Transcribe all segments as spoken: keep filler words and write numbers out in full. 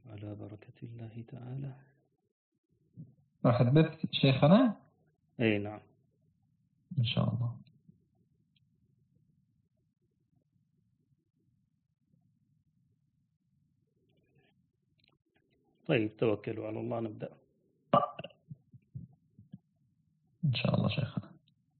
على بركة الله تعالى. راح تبث شيخنا؟ أي نعم إن شاء الله. طيب توكلوا على الله نبدأ. إن شاء الله شيخنا.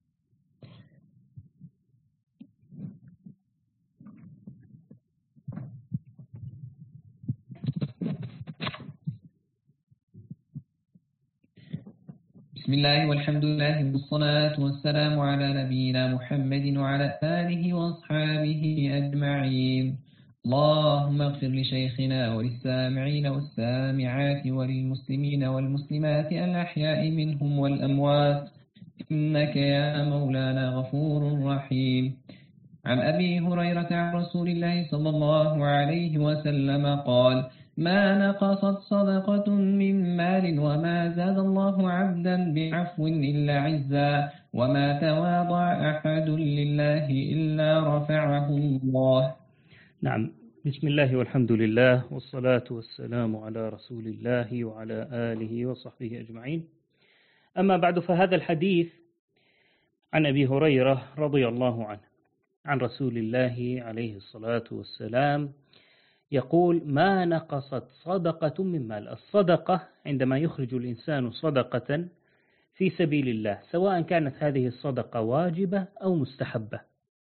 بسم الله والحمد لله والصلاة والسلام على نبينا محمد وعلى آله وأصحابه أجمعين. اللهم اغفر لشيخنا وللسامعين والسامعات وللمسلمين والمسلمات الأحياء منهم والأموات إنك يا مولانا غفور رحيم. عن أبي هريرة عن رسول الله صلى الله عليه وسلم قال: ما نقصت صدقة من مال وما زاد الله عبدا بعفو إلا عزا وما تواضع أحد لله إلا رفعه الله. نعم، بسم الله والحمد لله والصلاة والسلام على رسول الله وعلى آله وصحبه أجمعين. أما بعد، فهذا الحديث عن أبي هريرة رضي الله عنه عن رسول الله عليه الصلاة والسلام يقول: ما نقصت صدقة من مال. الصدقة عندما يخرج الإنسان صدقة في سبيل الله، سواء كانت هذه الصدقة واجبة أو مستحبة.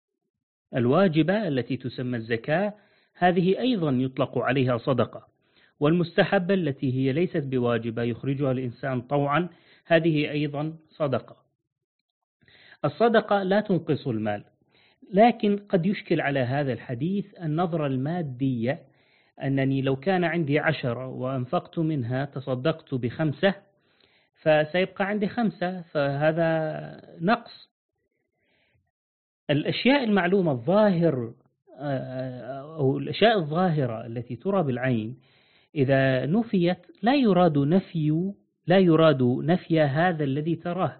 الواجبة التي تسمى الزكاة هذه أيضا يطلق عليها صدقة، والمستحبة التي هي ليست بواجبة يخرجها الإنسان طوعا هذه أيضا صدقة. الصدقة لا تنقص المال، لكن قد يشكل على هذا الحديث النظرة المادية، أنني لو كان عندي عشرة وأنفقت منها تصدقت بخمسة فسيبقى عندي خمسة، فهذا نقص. الأشياء المعلومة الظاهر أو الأشياء الظاهرة التي ترى بالعين إذا نفيت لا يراد نفي لا يراد نفي هذا الذي تراه.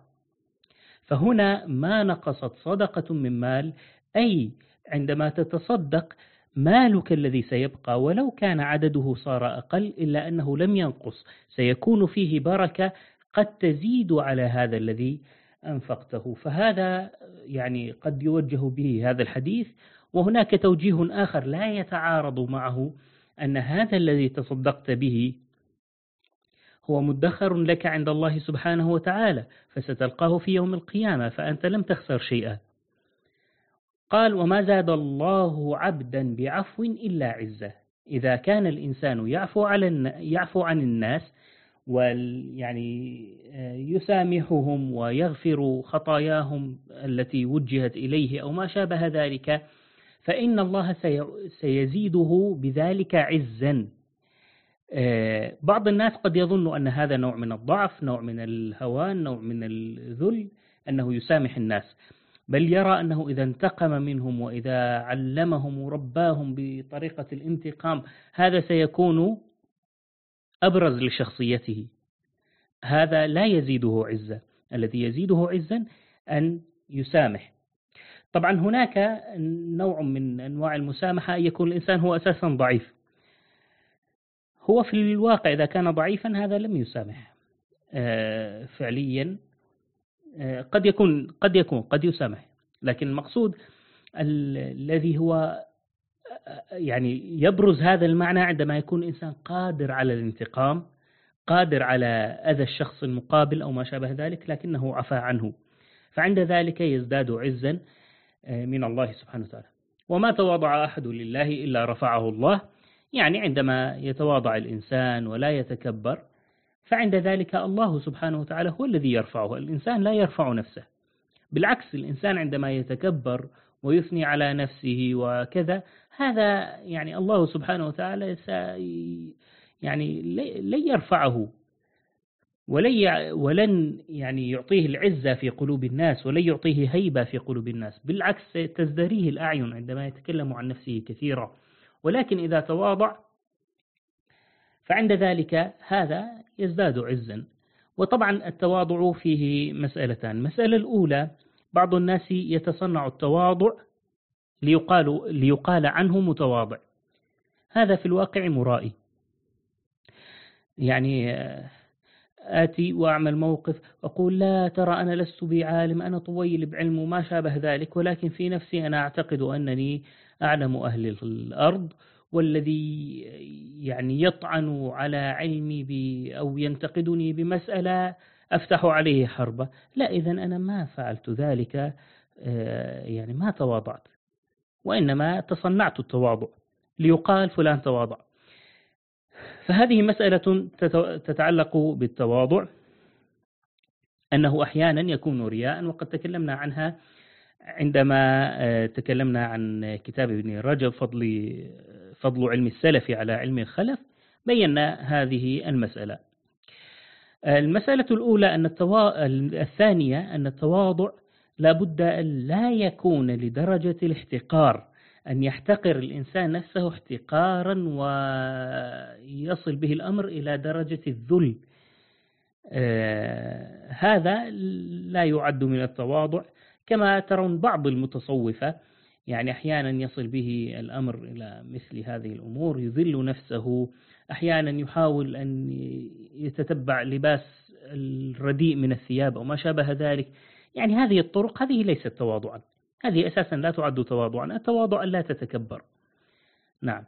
فهنا ما نقصت صدقة من مال، أي عندما تتصدق مالك الذي سيبقى ولو كان عدده صار أقل إلا أنه لم ينقص، سيكون فيه بركة قد تزيد على هذا الذي أنفقته. فهذا يعني قد يوجه به هذا الحديث. وهناك توجيه آخر لا يتعارض معه، أن هذا الذي تصدقت به هو مدخر لك عند الله سبحانه وتعالى، فستلقاه في يوم القيامة، فأنت لم تخسر شيئا. قال: وما زاد الله عبدا بعفو إلا عزة. إذا كان الإنسان يعفو على يعفو عن الناس ويعني يسامحهم ويغفر خطاياهم التي وجهت إليه أو ما شابه ذلك، فإن الله سيزيده بذلك عزا. بعض الناس قد يظن أن هذا نوع من الضعف، نوع من الهوان، نوع من الذل، أنه يسامح الناس، بل يرى أنه إذا انتقم منهم وإذا علمهم ورباهم بطريقة الانتقام هذا سيكون أبرز لشخصيته. هذا لا يزيده عزة. الذي يزيده عزا أن يسامح. طبعا هناك نوع من أنواع المسامحة أن يكون الإنسان هو أساسا ضعيف، هو في الواقع إذا كان ضعيفا هذا لم يسامح فعليا. قد يكون قد يكون قد يسامح، لكن المقصود الذي هو يعني يبرز هذا المعنى عندما يكون الإنسان قادر على الانتقام، قادر على أذى الشخص المقابل أو ما شابه ذلك، لكنه عفى عنه، فعند ذلك يزداد عزا من الله سبحانه وتعالى. وما تواضع أحد لله إلا رفعه الله، يعني عندما يتواضع الإنسان ولا يتكبر فعند ذلك الله سبحانه وتعالى هو الذي يرفعه. الإنسان لا يرفع نفسه، بالعكس الإنسان عندما يتكبر ويثني على نفسه وكذا، هذا يعني الله سبحانه وتعالى يعني لن يرفعه ولن يعني يعطيه العزة في قلوب الناس، ولن يعطيه هيبة في قلوب الناس، بالعكس تزدريه الأعين عندما يتكلم عن نفسه كثيرا. ولكن إذا تواضع فعند ذلك هذا يزداد عزا. وطبعا التواضع فيه مسألتان. المسألة الأولى، بعض الناس يتصنع التواضع ليقال, ليقال عنه متواضع، هذا في الواقع مرائي. يعني آتي وأعمل موقف وأقول لا ترى أنا لست بعالم، أنا طويل بعلم وما شابه ذلك، ولكن في نفسي أنا أعتقد أنني أعلم أهل الأرض، والذي يعني يطعن على علمي ب أو ينتقدني بمسألة أفتح عليه حربة. لا، إذن أنا ما فعلت ذلك، يعني ما تواضعت، وإنما تصنعت التواضع ليقال فلان تواضع. فهذه مسألة تتعلق بالتواضع، أنه أحيانا يكون رياء، وقد تكلمنا عنها عندما تكلمنا عن كتاب ابن رجب فضل فضل علم السلف على علم الخلف، بينا هذه المسألة. المسألة الأولى أن التوا... الثانية أن التواضع لا بد أن لا يكون لدرجة الاحتقار، أن يحتقر الإنسان نفسه احتقارا ويصل به الأمر إلى درجة الذل. آه هذا لا يعد من التواضع، كما ترون بعض المتصوفة يعني أحيانا يصل به الأمر إلى مثل هذه الأمور، يذل نفسه، أحيانا يحاول أن يتتبع لباس الرديء من الثياب أو ما شابه ذلك. يعني هذه الطرق هذه ليست تواضعا، هذه أساسا لا تعد تواضعا. التواضع لا تتكبر. نعم.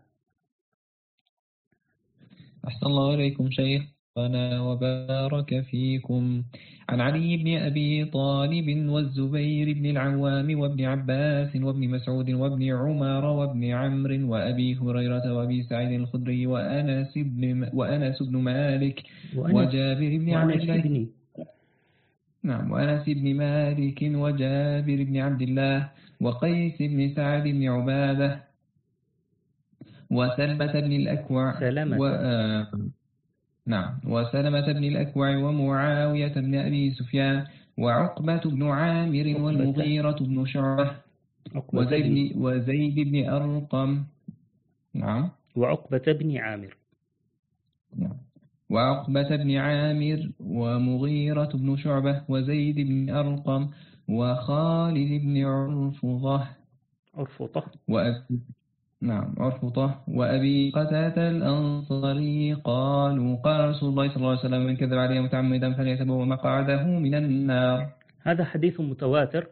أحسن الله إليكم شيخنا وبارك فيكم. عن علي بن أبي طالب والزبير بن العوام وابن عباس وابن مسعود وابن عمر وابن عمرو وأبي هريرة وأبي سعيد الخدري وأنس بن وأنس بن مالك وجابر بن عبد الله نعم وأنس بن مالك وجابر بن عبد الله وقيس بن سعد بن عبادة وسلمة بن الأكوع و... آه... نعم وسلمة بن الأكوع ومعاوية بن أبي سفيان وعقبة بن عامر والمغيرة بن شعبة وزيد بن وزيد بن أرقم. نعم وعقبة بن عامر. نعم وعقبة بن عامر ومغيرة بن شعبة وزيد بن أرقم وخالد بن عرفطة عرفطة وأبي نعم عرفطة وأبي قتادة الأنصاري قالوا قال رسول الله صلى الله عليه وسلم من كذب عليه متعمدا فليتبوأ مقعده من النار. هذا حديث متواتر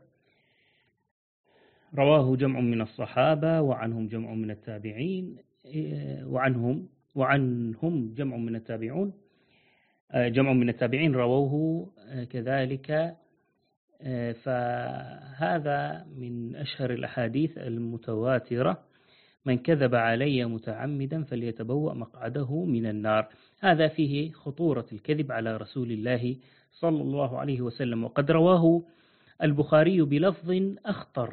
رواه جمع من الصحابة وعنهم جمع من التابعين وعنهم وعنهم جمع من التابعون جمع من التابعين رووه كذلك. فهذا من أشهر الأحاديث المتواترة: من كذب علي متعمدا فليتبوأ مقعده من النار. هذا فيه خطورة الكذب على رسول الله صلى الله عليه وسلم، وقد رواه البخاري بلفظ أخطر،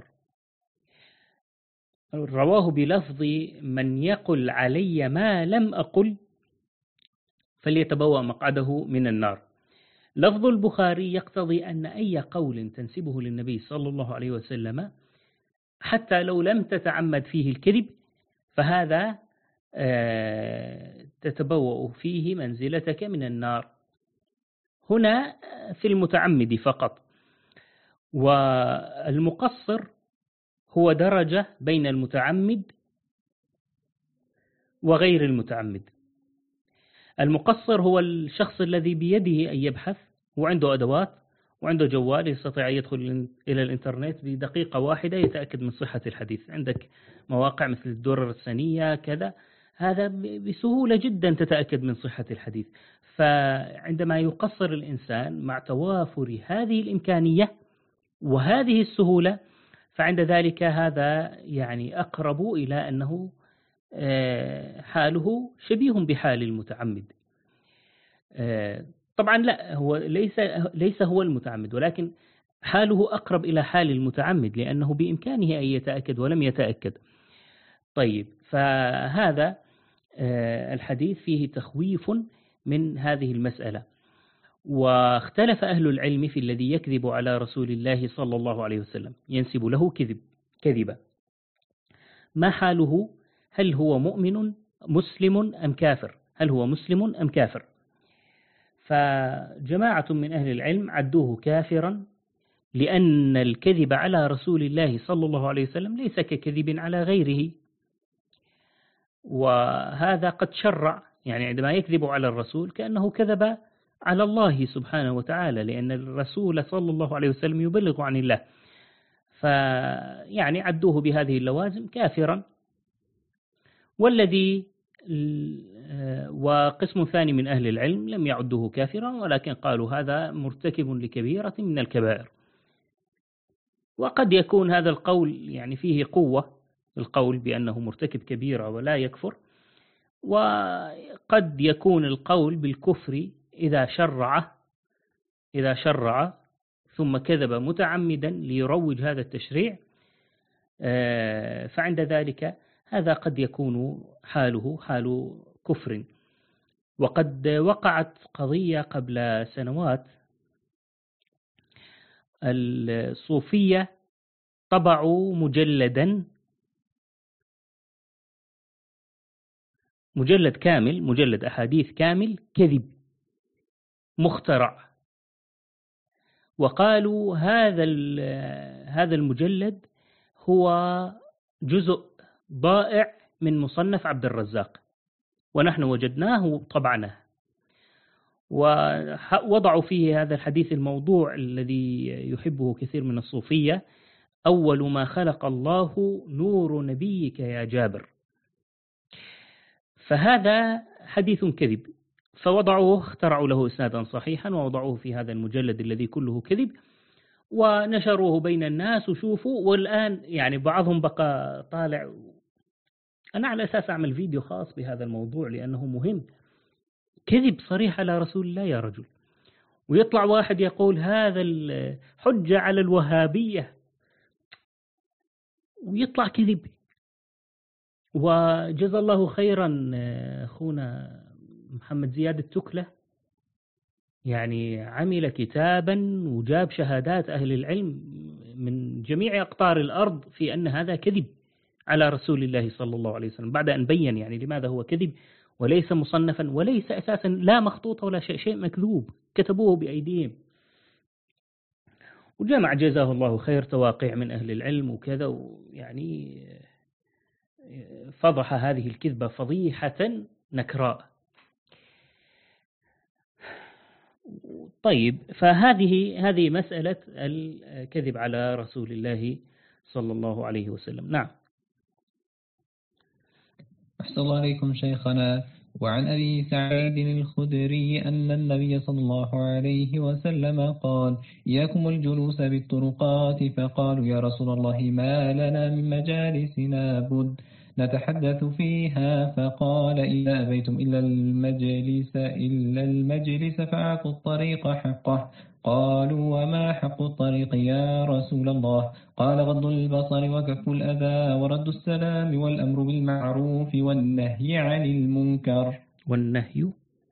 رواه بلفظ من يقل علي ما لم أقل فليتبوأ مقعده من النار. لفظ البخاري يقتضي أن أي قول تنسبه للنبي صلى الله عليه وسلم حتى لو لم تتعمد فيه الكذب فهذا تتبوأ فيه منزلتك من النار. هنا في المتعمد فقط، والمقصر هو درجة بين المتعمد وغير المتعمد. المقصر هو الشخص الذي بيده أن يبحث وعنده أدوات وعنده جوال يستطيع أن يدخل إلى الإنترنت بدقيقة واحدة يتأكد من صحة الحديث. عندك مواقع مثل الدرر السنية كذا، هذا بسهولة جدا تتأكد من صحة الحديث. فعندما يقصر الإنسان مع توافر هذه الإمكانية وهذه السهولة فعند ذلك هذا يعني أقرب إلى أنه حاله شبيه بحال المتعمد. طبعا لا، هو ليس ليس هو المتعمد، ولكن حاله أقرب إلى حال المتعمد لأنه بإمكانه أن يتأكد ولم يتأكد. طيب، فهذا الحديث فيه تخويف من هذه المسألة. واختلف أهل العلم في الذي يكذب على رسول الله صلى الله عليه وسلم، ينسب له كذب كذبة، ما حاله؟ هل هو مؤمن مسلم أم كافر؟ هل هو مسلم أم كافر؟ فجماعة من أهل العلم عدوه كافرا، لأن الكذب على رسول الله صلى الله عليه وسلم ليس ككذب على غيره. وهذا قد شرع يعني عندما يكذب على الرسول كأنه كذب على الله سبحانه وتعالى، لأن الرسول صلى الله عليه وسلم يبلغ عن الله، فيعني عدوه بهذه اللوازم كافرا. والذي وقسم ثاني من أهل العلم لم يعدوه كافرا، ولكن قالوا هذا مرتكب لكبيرة من الكبائر. وقد يكون هذا القول يعني فيه قوة، القول بأنه مرتكب كبيرة ولا يكفر، وقد يكون القول بالكفر إذا شرع إذا شرع ثم كذب متعمدا ليروج هذا التشريع، فعند ذلك هذا قد يكون حاله حال كفر. وقد وقعت قضية قبل سنوات، الصوفية طبعوا مجلدا مجلد كامل مجلد أحاديث كامل كذب مخترع، وقالوا هذا هذا المجلد هو جزء ضائع من مصنف عبد الرزاق، ونحن وجدناه طبعناه، ووضعوا فيه هذا الحديث الموضوع الذي يحبه كثير من الصوفية: أول ما خلق الله نور نبيك يا جابر. فهذا حديث كذب، فوضعوه اخترعوا له إسنادا صحيحا ووضعوه في هذا المجلد الذي كله كذب، ونشروه بين الناس وشوفوا. والآن يعني بعضهم بقى طالع، أنا على أساس أعمل فيديو خاص بهذا الموضوع لأنه مهم، كذب صريح على رسول الله يا رجل. ويطلع واحد يقول هذا الحجة على الوهابية، ويطلع كذب. وجزا الله خيرا أخونا محمد زياد التكلة، يعني عمل كتابا وجاب شهادات أهل العلم من جميع أقطار الأرض في أن هذا كذب على رسول الله صلى الله عليه وسلم، بعد أن بيّن يعني لماذا هو كذب، وليس مصنفا وليس أساسا لا مخطوطة ولا شيء شيء مكذوب كتبوه بأيديهم. وجمع جزاه الله خير تواقيع من أهل العلم وكذا، ويعني فضح هذه الكذبة فضيحة نكراء. طيب، فهذه هذه مسألة الكذب على رسول الله صلى الله عليه وسلم. نعم. أحسن الله عليكم شيخنا. وعن أبي سعيد الخدري أن النبي صلى الله عليه وسلم قال: إياكم الجلوس بالطرقات. فقالوا: يا رسول الله ما لنا من مجالسنا بد نتحدث فيها. فقال: إذا أبيتم إلا المجلس إلا المجلس فأعطوا الطريق حقه. قالوا: وما حق الطريق يا رسول الله؟ قال: غض البصر وكف الأذى ورد السلام والأمر بالمعروف والنهي عن المنكر. والنهي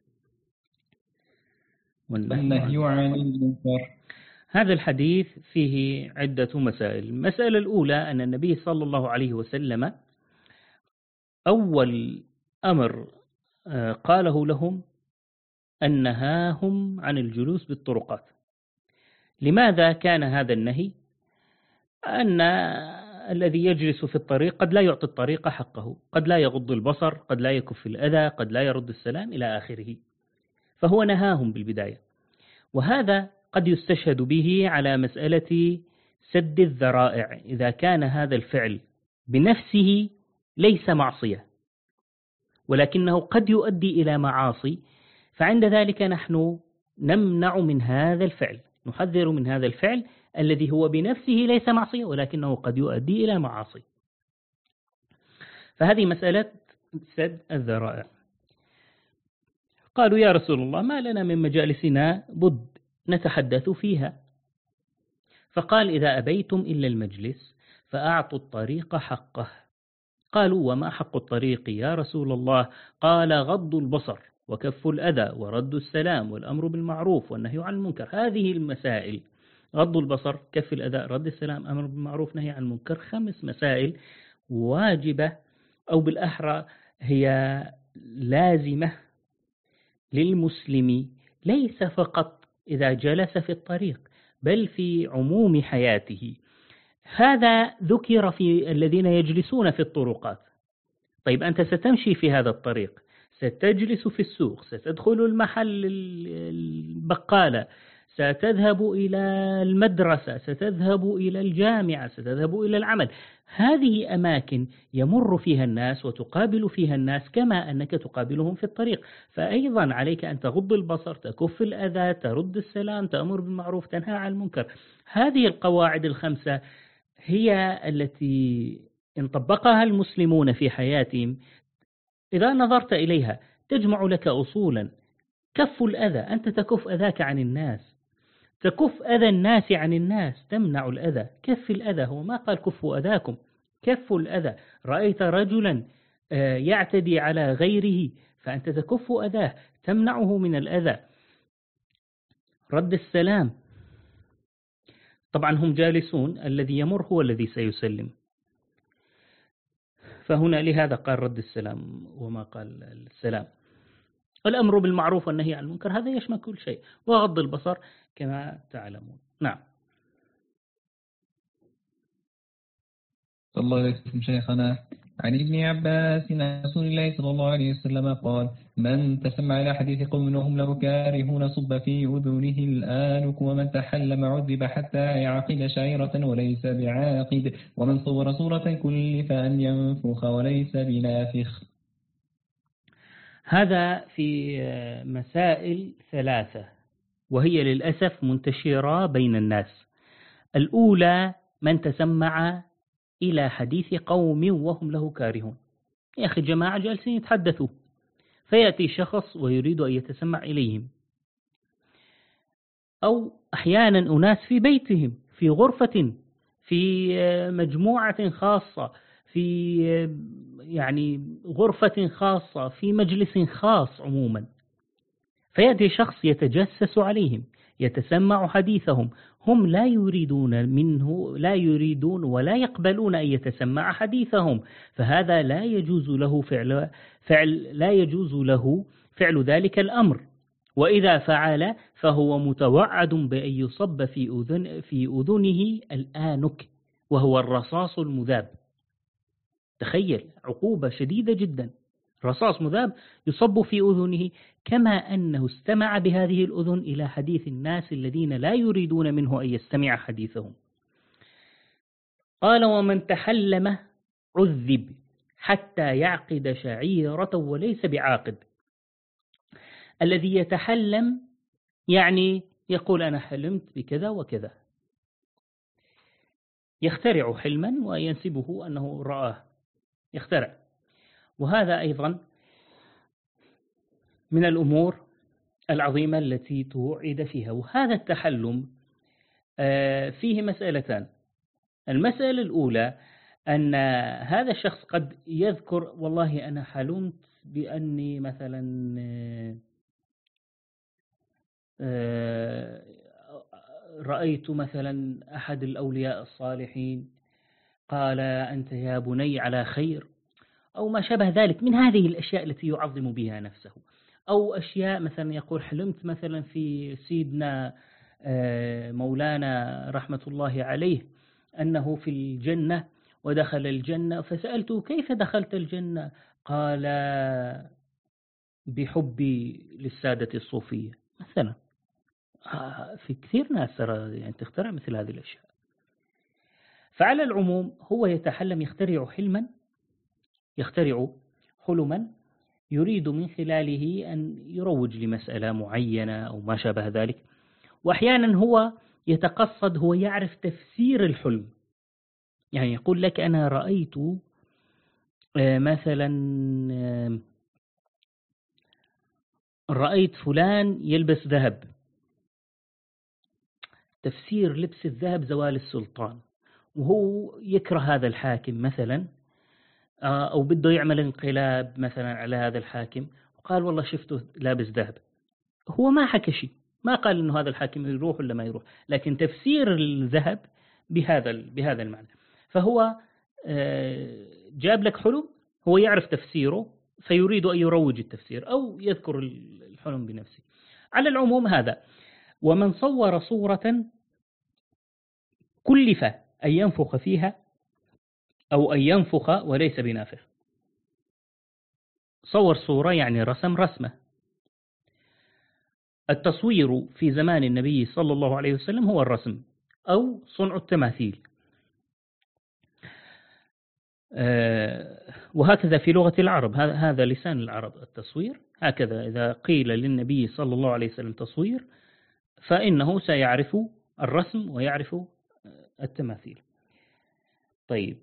والنهي عن المنكر. هذا الحديث فيه عدة مسائل. المسألة الأولى أن النبي صلى الله عليه وسلم أول أمر قاله لهم أن نهاهم عن الجلوس بالطرقات. لماذا كان هذا النهي؟ أن الذي يجلس في الطريق قد لا يعطي الطريق حقه، قد لا يغض البصر، قد لا يكف الأذى، قد لا يرد السلام إلى آخره، فهو نهاهم بالبداية. وهذا قد يستشهد به على مسألة سد الذرائع، إذا كان هذا الفعل بنفسه ليس معصية ولكنه قد يؤدي إلى معاصي، فعند ذلك نحن نمنع من هذا الفعل، نحذر من هذا الفعل الذي هو بنفسه ليس معصية ولكنه قد يؤدي إلى معاصي. فهذه مسألة سد الذرائع. قالوا: يا رسول الله ما لنا من مجالسنا بد نتحدث فيها. فقال: إذا أبيتم إلا المجلس فأعطوا الطريق حقه. قالوا: وما حق الطريق يا رسول الله؟ قال: غض البصر وكف الأذى ورد السلام والأمر بالمعروف والنهي عن المنكر. هذه المسائل: غض البصر، كف الأذى، رد السلام، أمر بالمعروف، نهي عن المنكر، خمس مسائل واجبة، أو بالأحرى هي لازمة للمسلم، ليس فقط إذا جلس في الطريق بل في عموم حياته. هذا ذكر في الذين يجلسون في الطرقات. طيب، أنت ستمشي في هذا الطريق، ستجلس في السوق، ستدخل المحل البقالة، ستذهب إلى المدرسة، ستذهب إلى الجامعة، ستذهب إلى العمل. هذه أماكن يمر فيها الناس وتقابل فيها الناس كما أنك تقابلهم في الطريق. فأيضا عليك أن تغض البصر، تكف الأذى، ترد السلام، تأمر بالمعروف، تنهى عن المنكر. هذه القواعد الخمسة هي التي إن طبقها المسلمون في حياتهم، إذا نظرت إليها تجمع لك أصولا. كف الأذى، أنت تكف أذاك عن الناس، تكف أذى الناس عن الناس، تمنع الأذى. كف الأذى، هو ما قال كفوا أذاكم، كف الأذى. رأيت رجلا يعتدي على غيره فأنت تكف أذاه، تمنعه من الأذى. رد السلام، طبعا هم جالسون، الذي يمر هو الذي سيسلم، فهنا لهذا قال رد السلام وما قال السلام. الأمر بالمعروف والنهي عن المنكر هذا يشمل كل شيء، وغض البصر كما تعلمون. نعم. الله عليكم شيخنا. عن ابن عباس عن رسول الله صلى الله عليه وسلم قال: من تسمع إلى حديث قوم وهم له كارهون صب في أذنه الآنك، ومن تحلم عذب حتى يعقد شعيرة وليس بعاقد، ومن صور صورة كلف أن ينفخ وليس بنافخ. هذا في مسائل ثلاثة وهي للأسف منتشرة بين الناس. الأولى: من تسمع إلى حديث قوم وهم له كارهون. يا أخي جماعة جالسين يتحدثوا، فيأتي شخص ويريد أن يتسمع إليهم، أو أحيانا أناس في بيتهم، في غرفة، في مجموعة خاصة، في يعني غرفة خاصة، في مجلس خاص عموما، فيأتي شخص يتجسس عليهم، يتسمع حديثهم. هم لا يريدون منه، لا يريدون ولا يقبلون أن يتسمع حديثهم، فهذا لا يجوز له فعل فعل لا يجوز له فعل ذلك الأمر. وإذا فعل فهو متوعد بأن يصب في أذن في أذنه الآنك، وهو الرصاص المذاب. تخيل، عقوبة شديدة جدا، رصاص مذاب يصب في أذنه، كما أنه استمع بهذه الأذن إلى حديث الناس الذين لا يريدون منه أن يستمع حديثهم. قال: ومن تحلم عذب حتى يعقد شعيرة وليس بعاقد. الذي يتحلم يعني يقول أنا حلمت بكذا وكذا، يخترع حلما وينسبه أنه رآه، يخترع. وهذا أيضا من الأمور العظيمة التي توعد فيها. وهذا التحلم فيه مسألتان. المسألة الأولى أن هذا الشخص قد يذكر: والله أنا حلمت بأني مثلا رأيت مثلا أحد الأولياء الصالحين قال: أنت يا بني على خير، أو ما شابه ذلك من هذه الأشياء التي يعظم بها نفسه. أو أشياء مثلا يقول: حلمت مثلا في سيدنا مولانا رحمة الله عليه أنه في الجنة ودخل الجنة، فسألته: كيف دخلت الجنة؟ قال: بحبي للسادة الصوفية مثلا. في كثير ناس يعني تخترع مثل هذه الأشياء. فعلى العموم هو يتحلم، يخترع حلما، يخترع حلما يريد من خلاله أن يروج لمسألة معينة أو ما شابه ذلك. وأحيانا هو يتقصد، هو يعرف تفسير الحلم، يعني يقول لك: أنا رأيت مثلا رأيت فلان يلبس ذهب، تفسير لبس الذهب زوال السلطان، وهو يكره هذا الحاكم مثلا، أو بده يعمل انقلاب مثلا على هذا الحاكم، وقال: والله شفته لابس ذهب. هو ما حكى شيء، ما قال إنه هذا الحاكم يروح ولا ما يروح، لكن تفسير الذهب بهذا بهذا المعنى. فهو جاب لك حلم، هو يعرف تفسيره فيريد أن يروج التفسير أو يذكر الحلم بنفسه. على العموم هذا. ومن صور صورة كلف أن ينفخ فيها أو أن ينفخ وليس بنافخ. صور صورة يعني رسم رسمة. التصوير في زمان النبي صلى الله عليه وسلم هو الرسم أو صنع التماثيل، وهكذا في لغة العرب، هذا لسان العرب التصوير. هكذا إذا قيل للنبي صلى الله عليه وسلم تصوير فإنه سيعرف الرسم ويعرف التماثيل. طيب،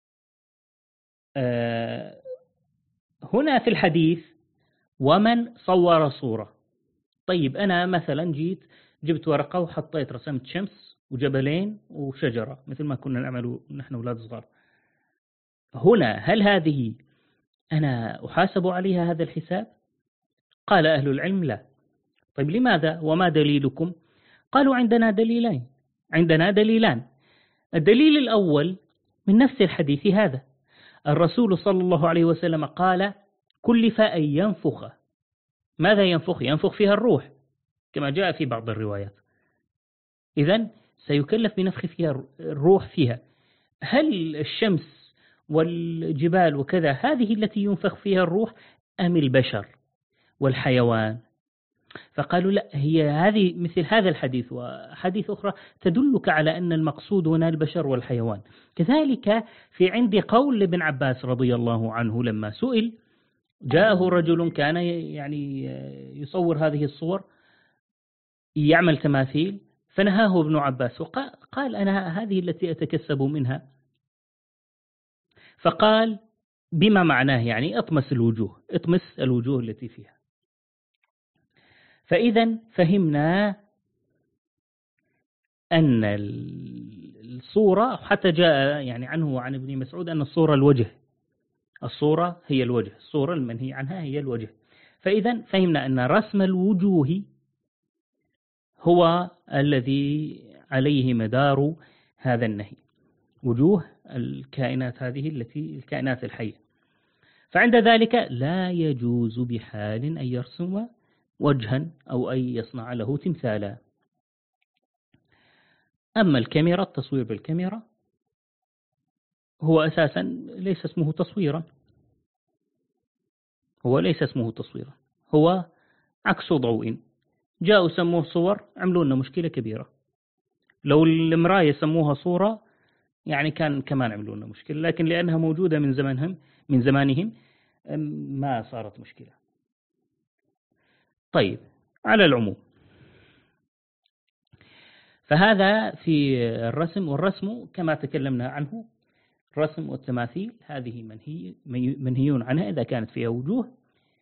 هنا في الحديث ومن صور صورة. طيب أنا مثلا جيت جبت ورقة وحطيت رسمت شمس وجبلين وشجرة مثل ما كنا نعمل نحن أولاد صغار. هنا هل هذه أنا أحاسب عليها هذا الحساب؟ قال أهل العلم لا. طيب لماذا؟ وما دليلكم؟ قالوا عندنا دليلين عندنا دليلان. الدليل الأول من نفس الحديث هذا، الرسول صلى الله عليه وسلم قال كلف أن ينفخ. ماذا ينفخ؟ ينفخ فيها الروح كما جاء في بعض الروايات. إذن سيكلف بنفخ فيها الروح فيها. هل الشمس والجبال وكذا هذه التي ينفخ فيها الروح أم البشر والحيوان؟ فقالوا لا، هي هذه مثل هذا الحديث وحديث أخرى تدلك على أن المقصود هنا البشر والحيوان. كذلك في عندي قول لابن عباس رضي الله عنه لما سئل، جاءه رجل كان يعني يصور هذه الصور يعمل تماثيل فنهاه ابن عباس وقال أنا هذه التي أتكسب منها. فقال بما معناه يعني اطمس الوجوه اطمس الوجوه التي فيها. فإذا فهمنا أن الصورة حتى جاء يعني عنه وعن ابن مسعود أن الصورة الوجه، الصورة هي الوجه، الصورة المنهي عنها هي الوجه. فإذا فهمنا أن رسم الوجوه هو الذي عليه مدار هذا النهي، وجوه الكائنات هذه التي الكائنات الحية. فعند ذلك لا يجوز بحال أن يرسم وجها أو أن يصنع له تمثالا. أما الكاميرا، التصوير بالكاميرا هو أساسا ليس اسمه تصويرا، هو ليس اسمه تصويرا، هو عكس ضوء. جاءوا سموه صور، عملوا لنا مشكلة كبيرة. لو المراية سموها صورة يعني كان كمان عملوا لنا مشكلة، لكن لأنها موجودة من زمانهم من زمانهم ما صارت مشكلة. طيب، على العموم فهذا في الرسم، والرسم كما تكلمنا عنه الرسم والتماثيل هذه منهي منهيون عنها إذا كانت فيها وجوه.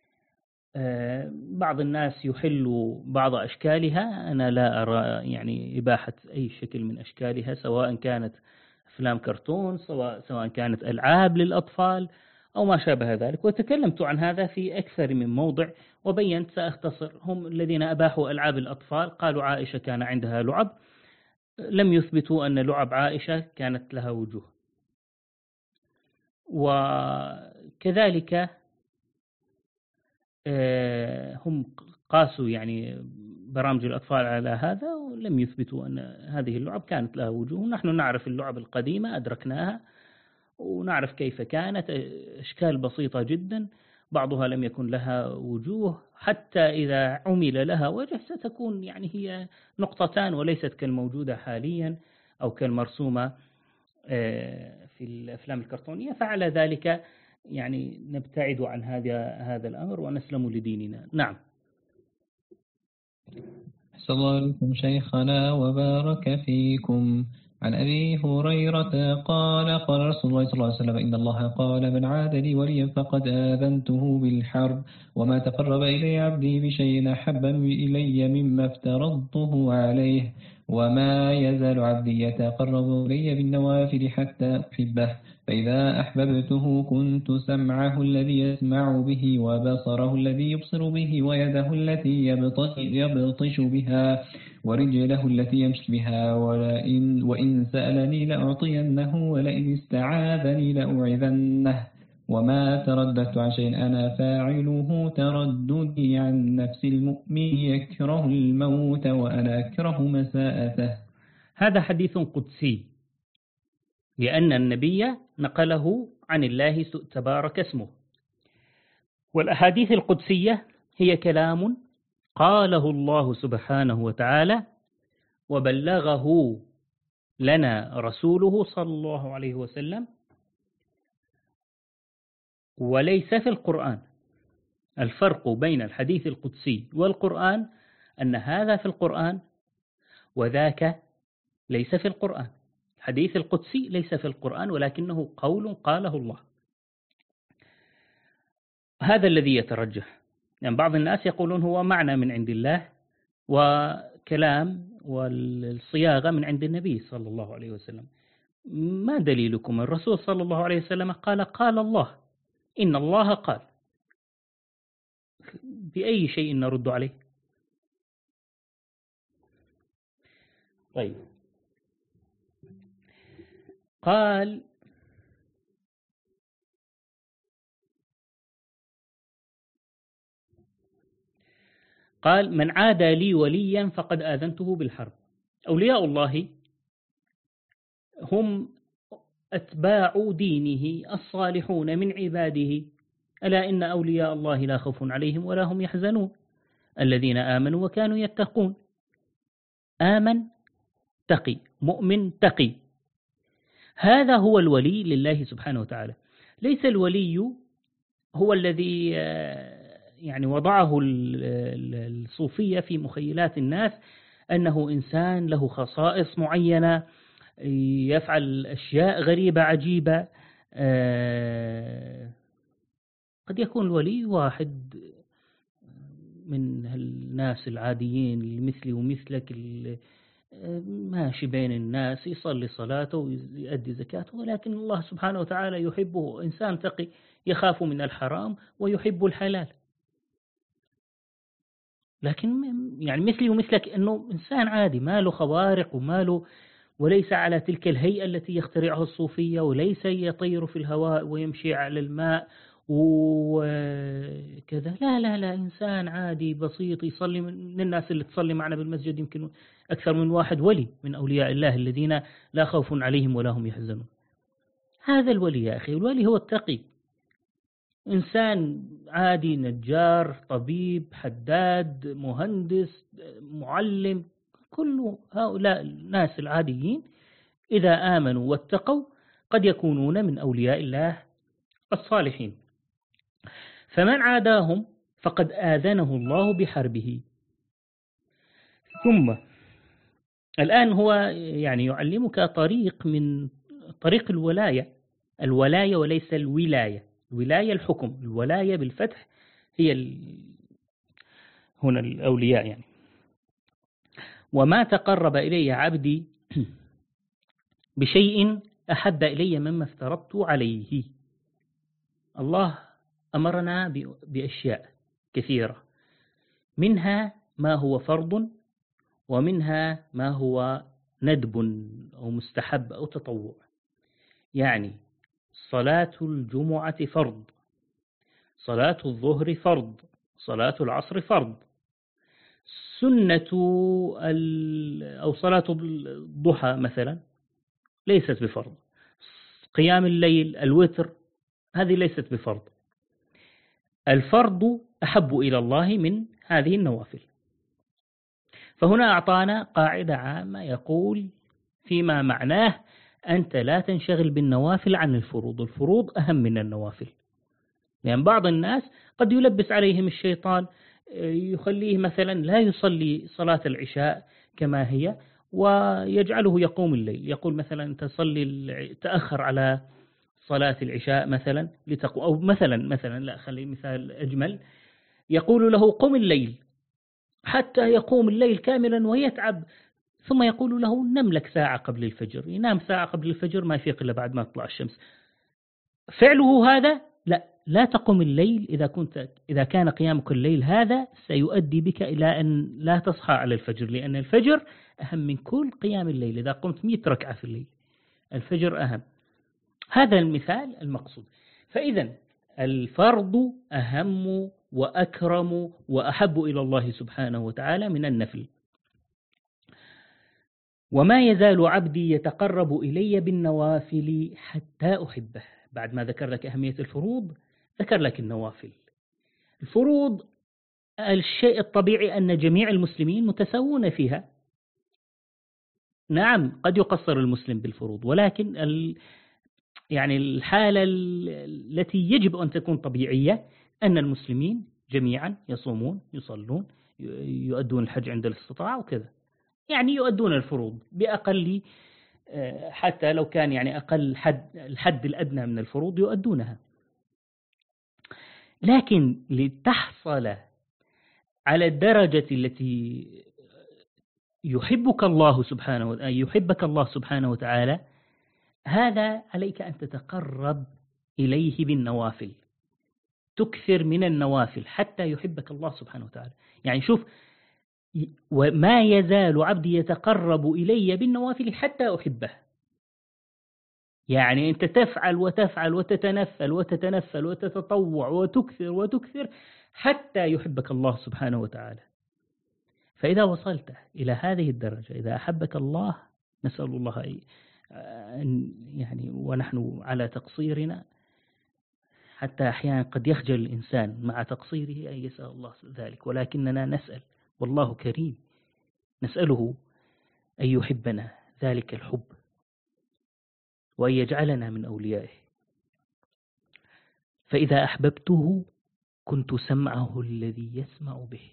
بعض الناس يحل بعض أشكالها، أنا لا أرى يعني إباحة أي شكل من أشكالها، سواء كانت أفلام كرتون، سواء سواء كانت ألعاب للأطفال أو ما شابه ذلك. وتكلمت عن هذا في أكثر من موضع وبينت، سأختصر. هم الذين أباحوا ألعاب الأطفال قالوا عائشة كان عندها لعب، لم يثبتوا أن لعب عائشة كانت لها وجوه. وكذلك هم قاسوا يعني برامج الأطفال على هذا ولم يثبتوا أن هذه اللعب كانت لها وجوه. نحن نعرف اللعب القديمة أدركناها ونعرف كيف كانت، أشكال بسيطة جدا، بعضها لم يكن لها وجوه، حتى إذا عمل لها وجه ستكون يعني هي نقطتان وليست كالموجودة حاليا أو كالمرسومة في الأفلام الكرتونية. فعلى ذلك يعني نبتعد عن هذا هذا الأمر ونسلم لديننا. نعم. أحسن الله عليكم شيخنا وبارك فيكم. عن أبي هريرة قال قال رسول الله صلى الله عليه وسلم إن الله قال من عاد لي وليا فقد آذنته بالحرب، وما تقرب إلي عبدي بشيء أحب إلي مما افترضته عليه، وما يزال عبدي يتقرب إلي بالنوافل حتى أحبه، فإذا أحببته كنت سمعه الذي يسمع به وبصره الذي يبصر به ويده التي يبطش بها ورجله التي يمشي بها، ولئن وإن سألني لأعطينه ولئن استعاذني لأعذنه، وما ترددت عن شيء أنا فاعله ترددي عن نفس المؤمن يكره الموت وأنا أكره مساءته. هذا حديث قدسي لأن النبي نقله عن الله تبارك اسمه، والأحاديث القدسية هي كلام قاله الله سبحانه وتعالى وبلغه لنا رسوله صلى الله عليه وسلم، وليس في القرآن. الفرق بين الحديث القدسي والقرآن أن هذا في القرآن وذاك ليس في القرآن. الحديث القدسي ليس في القرآن ولكنه قول قاله الله. هذا الذي يترجح، يعني بعض الناس يقولون هو معنى من عند الله وكلام والصياغة من عند النبي صلى الله عليه وسلم. ما دليلكم؟ الرسول صلى الله عليه وسلم قال قال الله، إن الله قال. بأي شيء نرد عليه؟ طيب، قال قال من عادى لي وليا فقد آذنته بالحرب. أولياء الله هم أتباع دينه الصالحون من عباده. ألا إن أولياء الله لا خوف عليهم ولا هم يحزنون الذين آمنوا وكانوا يتقون. آمن تقي، مؤمن تقي، هذا هو الولي لله سبحانه وتعالى. ليس الولي هو الذي يعني وضعه الصوفية في مخيلات الناس أنه إنسان له خصائص معينة يفعل أشياء غريبة عجيبة. قد يكون الولي واحد من الناس العاديين المثلي ومثلك ماشي بين الناس يصلي صلاته ويؤدي زكاته، ولكن الله سبحانه وتعالى يحبه إنسان تقي يخاف من الحرام ويحب الحلال. لكن يعني مثلي ومثلك أنه إنسان عادي ما له خوارق وما له، وليس على تلك الهيئة التي يخترعها الصوفية، وليس يطير في الهواء ويمشي على الماء وكذا. لا لا لا، إنسان عادي بسيط يصلي من الناس اللي تصلي معنا بالمسجد يمكن أكثر من واحد ولي من أولياء الله الذين لا خوف عليهم ولا هم يحزنون. هذا الولي يا أخي. الولي هو التقي، إنسان عادي، نجار، طبيب، حداد، مهندس، معلم، كل هؤلاء الناس العاديين إذا آمنوا واتقوا قد يكونون من أولياء الله الصالحين. فمن عاداهم فقد آذنه الله بحربه. ثم الآن هو يعني يعلمك طريق من طريق الولاية، الولاية وليس الولاية. الولاية الحكم، الولاية بالفتح هي ال... هنا الأولياء يعني. وما تقرب إلي عبدي بشيء أحب إلي مما افترضت عليه. الله أمرنا بأشياء كثيرة، منها ما هو فرض ومنها ما هو ندب أو مستحب أو تطوع. يعني صلاة الجمعة فرض، صلاة الظهر فرض، صلاة العصر فرض. سنة أو صلاة الضحى مثلا ليست بفرض. قيام الليل، الوتر، هذه ليست بفرض. الفرض أحب إلى الله من هذه النوافل. فهنا أعطانا قاعدة عامة يقول فيما معناه أنت لا تنشغل بالنوافل عن الفروض. الفروض أهم من النوافل. لأن يعني بعض الناس قد يلبس عليهم الشيطان يخليه مثلا لا يصلي صلاة العشاء كما هي ويجعله يقوم الليل. يقول مثلا تصلي تأخر على صلاة العشاء مثلا لتقو، أو مثلا مثلا لا خلي مثال أجمل، يقول له قم الليل حتى يقوم الليل كاملا ويتعب، ثم يقول له نم لك ساعة قبل الفجر. ينام ساعة قبل الفجر ما يفيق إلا بعد ما تطلع الشمس. فعله هذا لا لا تقم الليل. إذا كنت إذا كان قيامك الليل هذا سيؤدي بك إلى أن لا تصحى على الفجر، لأن الفجر أهم من كل قيام الليل. إذا قمت مئة ركعة في الليل الفجر أهم. هذا المثال المقصود. فإذا الفرض أهم وأكرم وأحب إلى الله سبحانه وتعالى من النفل. وما يزال عبدي يتقرب إلي بالنوافل حتى أحبه. بعد ما ذكر لك أهمية الفروض ذكر لك النوافل. الفروض الشيء الطبيعي أن جميع المسلمين متساوون فيها. نعم قد يقصر المسلم بالفروض، ولكن ال يعني الحالة التي يجب أن تكون طبيعية أن المسلمين جميعا يصومون يصلون يؤدون الحج عند الاستطاعة وكذا، يعني يؤدون الفروض بأقل، حتى لو كان يعني أقل حد الحد الأدنى من الفروض يؤدونها. لكن لتحصل على الدرجة التي يحبك الله سبحانه وتعالى يحبك الله سبحانه وتعالى، هذا عليك أن تتقرب إليه بالنوافل، تكثر من النوافل حتى يحبك الله سبحانه وتعالى. يعني شوف، وما يزال عبدي يتقرب إلي بالنوافل حتى أحبه. يعني أنت تفعل وتفعل وتتنفل وتتنفل وتتطوع وتكثر وتكثر حتى يحبك الله سبحانه وتعالى. فإذا وصلت إلى هذه الدرجة، إذا أحبك الله، نسأل الله أن يعني ونحن على تقصيرنا، حتى أحيانا قد يخجل الإنسان مع تقصيره أن يسأل الله ذلك، ولكننا نسأل والله كريم، نسأله أن يحبنا ذلك الحب وأن يجعلنا من أوليائه. فإذا أحببته كنت سمعه الذي يسمع به،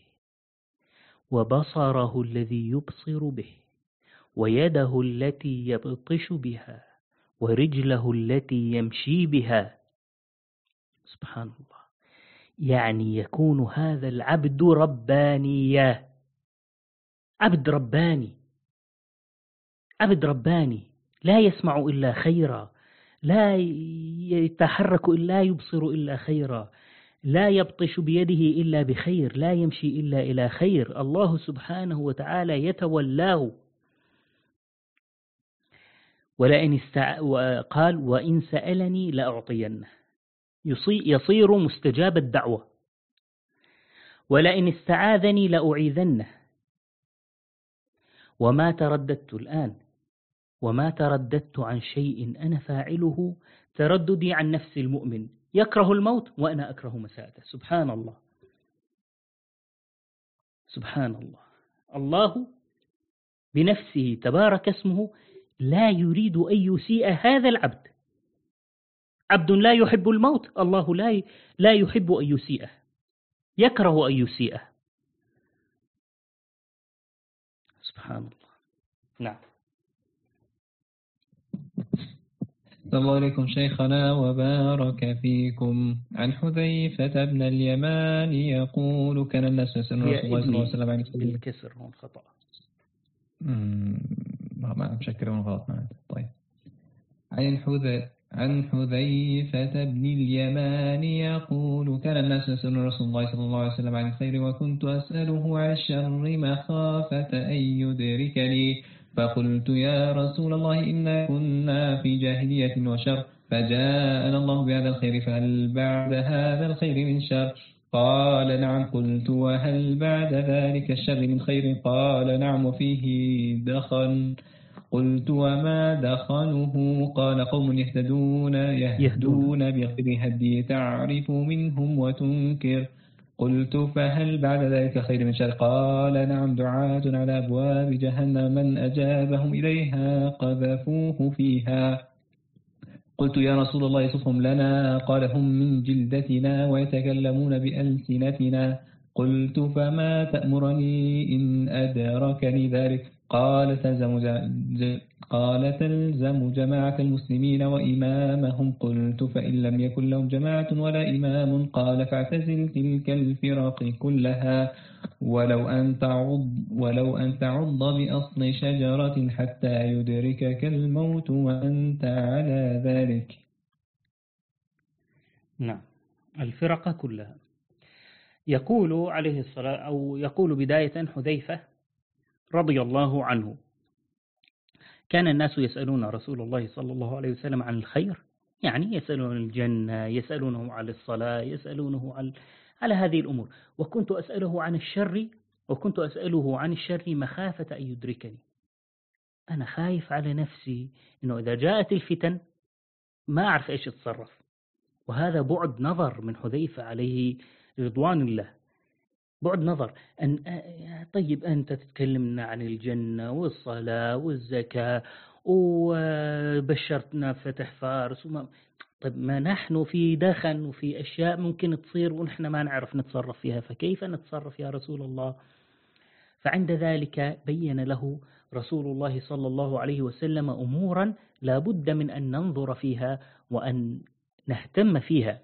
وبصره الذي يبصر به، ويده التي يبطش بها، ورجله التي يمشي بها. سبحان الله. يعني يكون هذا العبد ربانيا، عبد رباني، عبد رباني لا يسمع إلا خيرا، لا يتحرك إلا يبصر إلا خيرا، لا يبطش بيده إلا بخير، لا يمشي إلا إلى خير. الله سبحانه وتعالى يتولاه. ولئن استع... وقال وإن سألني لأعطينه، يصير مستجاب الدعوة. ولئن استعاذني لأعيذنه. وما ترددت الآن وما ترددت عن شيء أنا فاعله ترددي عن نفس المؤمن يكره الموت وأنا أكره مساءته. سبحان الله، سبحان الله. الله بنفسه تبارك اسمه لا يريد أن يسيء هذا العبد. عبد لا يحب الموت، الله لا لا يحب أن يسيئه، يكره أن يسيئه. سبحان الله. نعم. السلام عليكم شيخنا وبارك فيكم. عن حذيفة بن اليمان يقول كان الناس يسألون رسول الله صلى الله عليه وسلم عن بالكسر هون خطأ. ما مشكرون غلط معنا. طيب. عن حذيفة عن حذيفة بن اليمان يقول كان الناس يسألون رسول الله صلى الله عليه وسلم عن الخير وكنت أسأله عن الشر مخافة أن يدركني، فقلت يا رسول الله إنا كنا في جاهلية وشر، فجاءنا الله بهذا الخير، فهل بعد هذا الخير من شر؟ قال نعم. قلت وهل بعد ذلك الشر من خير؟ قال نعم وفيه دخن. قلت وما دخنه؟ قال قوم يهتدون يهدون بغير هدي تعرف منهم وتنكر. قلت فهل بعد ذلك خير من شر؟ قال نعم دعاة على أبواب جهنم من أجابهم إليها قذفوه فيها. قلت يا رسول الله يصفهم لنا؟ قال هم من جلدتنا ويتكلمون بألسنتنا. قلت فما تأمرني إن أدركني ذلك؟ قال تلزم, قال تلزم جماعة المسلمين وإمامهم. قلت فإن لم يكن لهم جماعة ولا إمام؟ قال فاعتزل تلك الفرق كلها ولو أن تعض, ولو أن تعض بأصل شجرة حتى يدركك الموت وأنت على ذلك. نعم، الفرق كلها. يقول عليه الصلاة أو يقول بداية حذيفة رضي الله عنه كان الناس يسألون رسول الله صلى الله عليه وسلم عن الخير، يعني يسألون الجنة، يسألونه عن الصلاة، يسألونه عن على هذه الأمور. وكنت أسأله عن الشر وكنت أسأله عن الشر مخافة أن يدركني. أنا خايف على نفسي إنه إذا جاءت الفتن ما أعرف إيش أتصرف. وهذا بعد نظر من حذيفة عليه رضوان الله. بعد نظر أن طيب أنت تتكلمنا عن الجنة والصلاة والزكاة وبشرتنا فتح فارس وما طيب ما نحن في دخن وفي أشياء ممكن تصير ونحن ما نعرف نتصرف فيها، فكيف نتصرف يا رسول الله؟ فعند ذلك بين له رسول الله صلى الله عليه وسلم أمورا لا بد من أن ننظر فيها وأن نهتم فيها.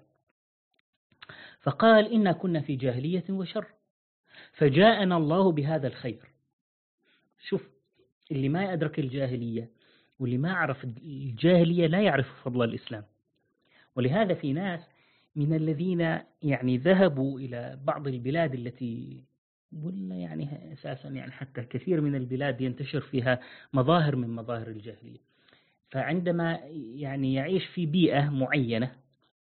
فقال إنا كنا في جاهلية وشر فجاءنا الله بهذا الخير. شوف، اللي ما يدرك الجاهلية واللي ما عرف الجاهلية لا يعرف فضل الإسلام. ولهذا في ناس من الذين يعني ذهبوا إلى بعض البلاد التي ولا يعني أساسا يعني حتى كثير من البلاد ينتشر فيها مظاهر من مظاهر الجاهلية، فعندما يعني يعيش في بيئة معينة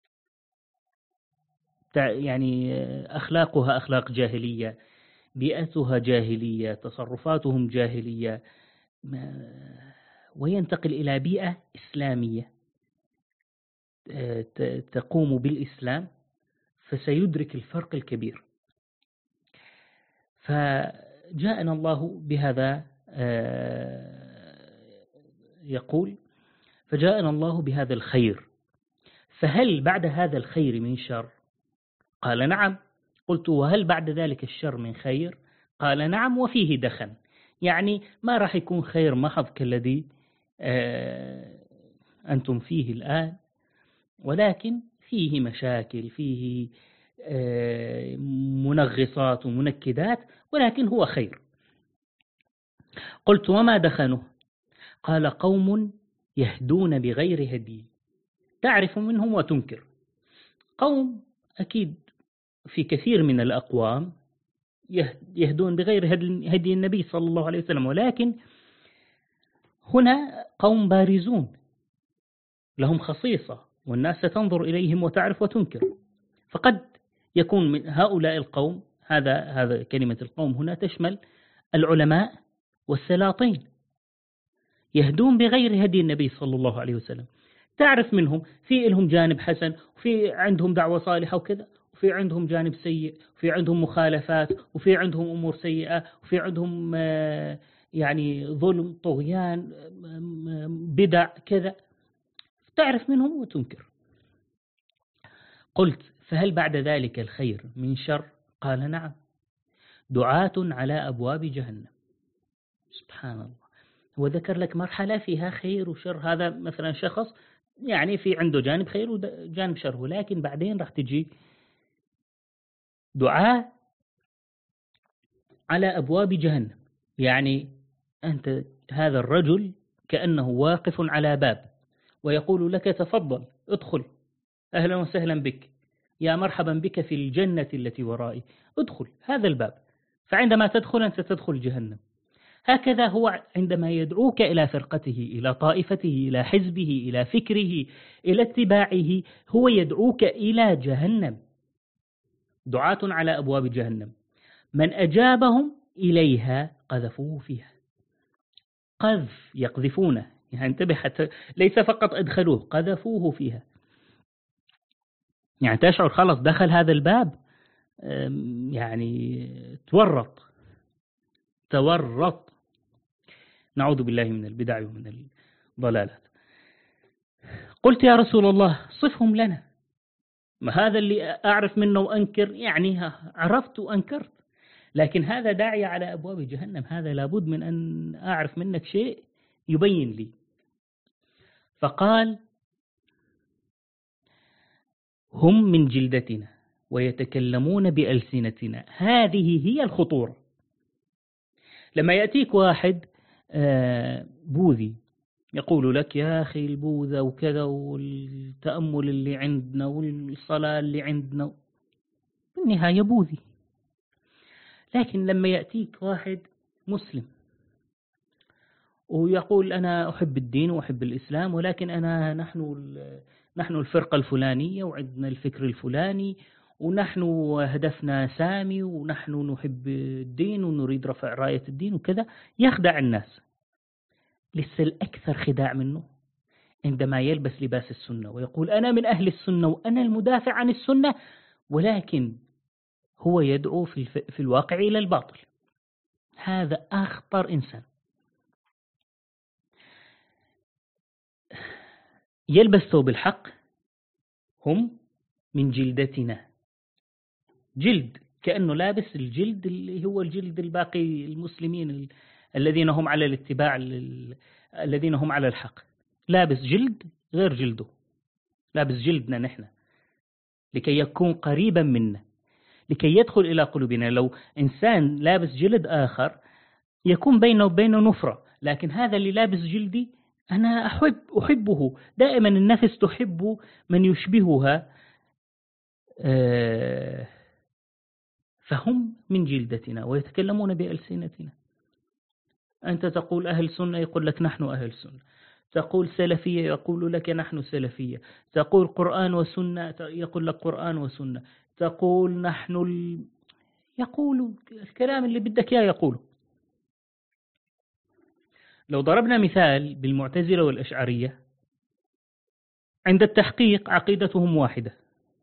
يعني أخلاقها أخلاق جاهلية، بيئتها جاهلية، تصرفاتهم جاهلية، وينتقل إلى بيئة إسلامية تقوم بالإسلام، فسيدرك الفرق الكبير. فجاءنا الله بهذا، يقول فجاءنا الله بهذا الخير، فهل بعد هذا الخير من شر؟ قال نعم. قلت وهل بعد ذلك الشر من خير؟ قال نعم وفيه دخن، يعني ما راح يكون خير محض كالذي أنتم فيه الآن، ولكن فيه مشاكل، فيه منغصات ومنكدات، ولكن هو خير. قلت وما دخنه؟ قال قوم يهدون بغير هدي تعرف منهم وتنكر. قوم أكيد في كثير من الأقوام يهدون بغير هدي النبي صلى الله عليه وسلم، ولكن هنا قوم بارزون لهم خصيصة والناس ستنظر إليهم وتعرف وتنكر. فقد يكون من هؤلاء القوم، هذا هذا كلمة القوم هنا تشمل العلماء والسلاطين، يهدون بغير هدي النبي صلى الله عليه وسلم. تعرف منهم في لهم جانب حسن، وفي عندهم دعوة صالحة وكذا، وفي عندهم جانب سيء، وفي عندهم مخالفات، وفي عندهم أمور سيئة، وفي عندهم يعني ظلم، طغيان، بدع كذا، تعرف منهم وتنكر. قلت فهل بعد ذلك الخير من شر؟ قال نعم، دعاة على أبواب جهنم. سبحان الله، هو ذكر لك مرحلة فيها خير وشر، هذا مثلا شخص يعني في عنده جانب خير وجانب شر، ولكن بعدين راح تجي دعاة على أبواب جهنم، يعني أنت هذا الرجل كأنه واقف على باب ويقول لك تفضل ادخل، أهلا وسهلا بك، يا مرحبا بك في الجنة التي ورائي، ادخل هذا الباب. فعندما تدخل أنت تدخل جهنم. هكذا هو عندما يدعوك إلى فرقته، إلى طائفته، إلى حزبه، إلى فكره، إلى اتباعه، هو يدعوك إلى جهنم. دعاة على أبواب جهنم، من أجابهم إليها قذفوه فيها. قذف، يقذفونه، يعني انتبه، حتى ليس فقط أدخلوه، قذفوه فيها، يعني تشعر خلص دخل هذا الباب يعني تورط تورط نعوذ بالله من البدع ومن الضلالات. قلت يا رسول الله صفهم لنا، ما هذا اللي أعرف منه وأنكر، يعني عرفت وأنكرت، لكن هذا داعي على أبواب جهنم، هذا لابد من أن أعرف منك شيء يبين لي. فقال هم من جلدتنا ويتكلمون بألسنتنا، هذه هي الخطورة. لما يأتيك واحد بوذي يقول لك يا أخي البوذا وكذا والتأمل اللي عندنا والصلاة اللي عندنا، بالنهاية بوذي. لكن لما يأتيك واحد مسلم ويقول أنا أحب الدين وأحب الإسلام، ولكن أنا نحن نحن الفرقة الفلانية وعندنا الفكر الفلاني ونحن هدفنا سامي ونحن نحب الدين ونريد رفع راية الدين وكذا، يخدع الناس. لسه الأكثر خداع منه عندما يلبس لباس السنة ويقول أنا من أهل السنة وأنا المدافع عن السنة، ولكن هو يدعو في, الف... في الواقع إلى الباطل. هذا أخطر إنسان. يلبس ثوب الحق، هم من جلدتنا، جلد كأنه لابس الجلد اللي هو الجلد الباقي المسلمين ال... الذين هم على الاتباع ال... الذين هم على الحق، لابس جلد غير جلده، لابس جلدنا نحن لكي يكون قريبا منا، لكي يدخل إلى قلوبنا. لو إنسان لابس جلد آخر يكون بينه وبينه نفرة، لكن هذا اللي لابس جلدي أنا أحب أحبه. دائما النفس تحب من يشبهها، فهم من جلدتنا ويتكلمون بألسنتنا. أنت تقول أهل سنة يقول لك نحن أهل سنة، تقول سلفية يقول لك نحن سلفية، تقول قرآن وسنة يقول لك قرآن وسنة، تقول نحن ال... يقول الكلام اللي بدك إياه يقوله. لو ضربنا مثال بالمعتزلة والأشعرية، عند التحقيق عقيدتهم واحدة،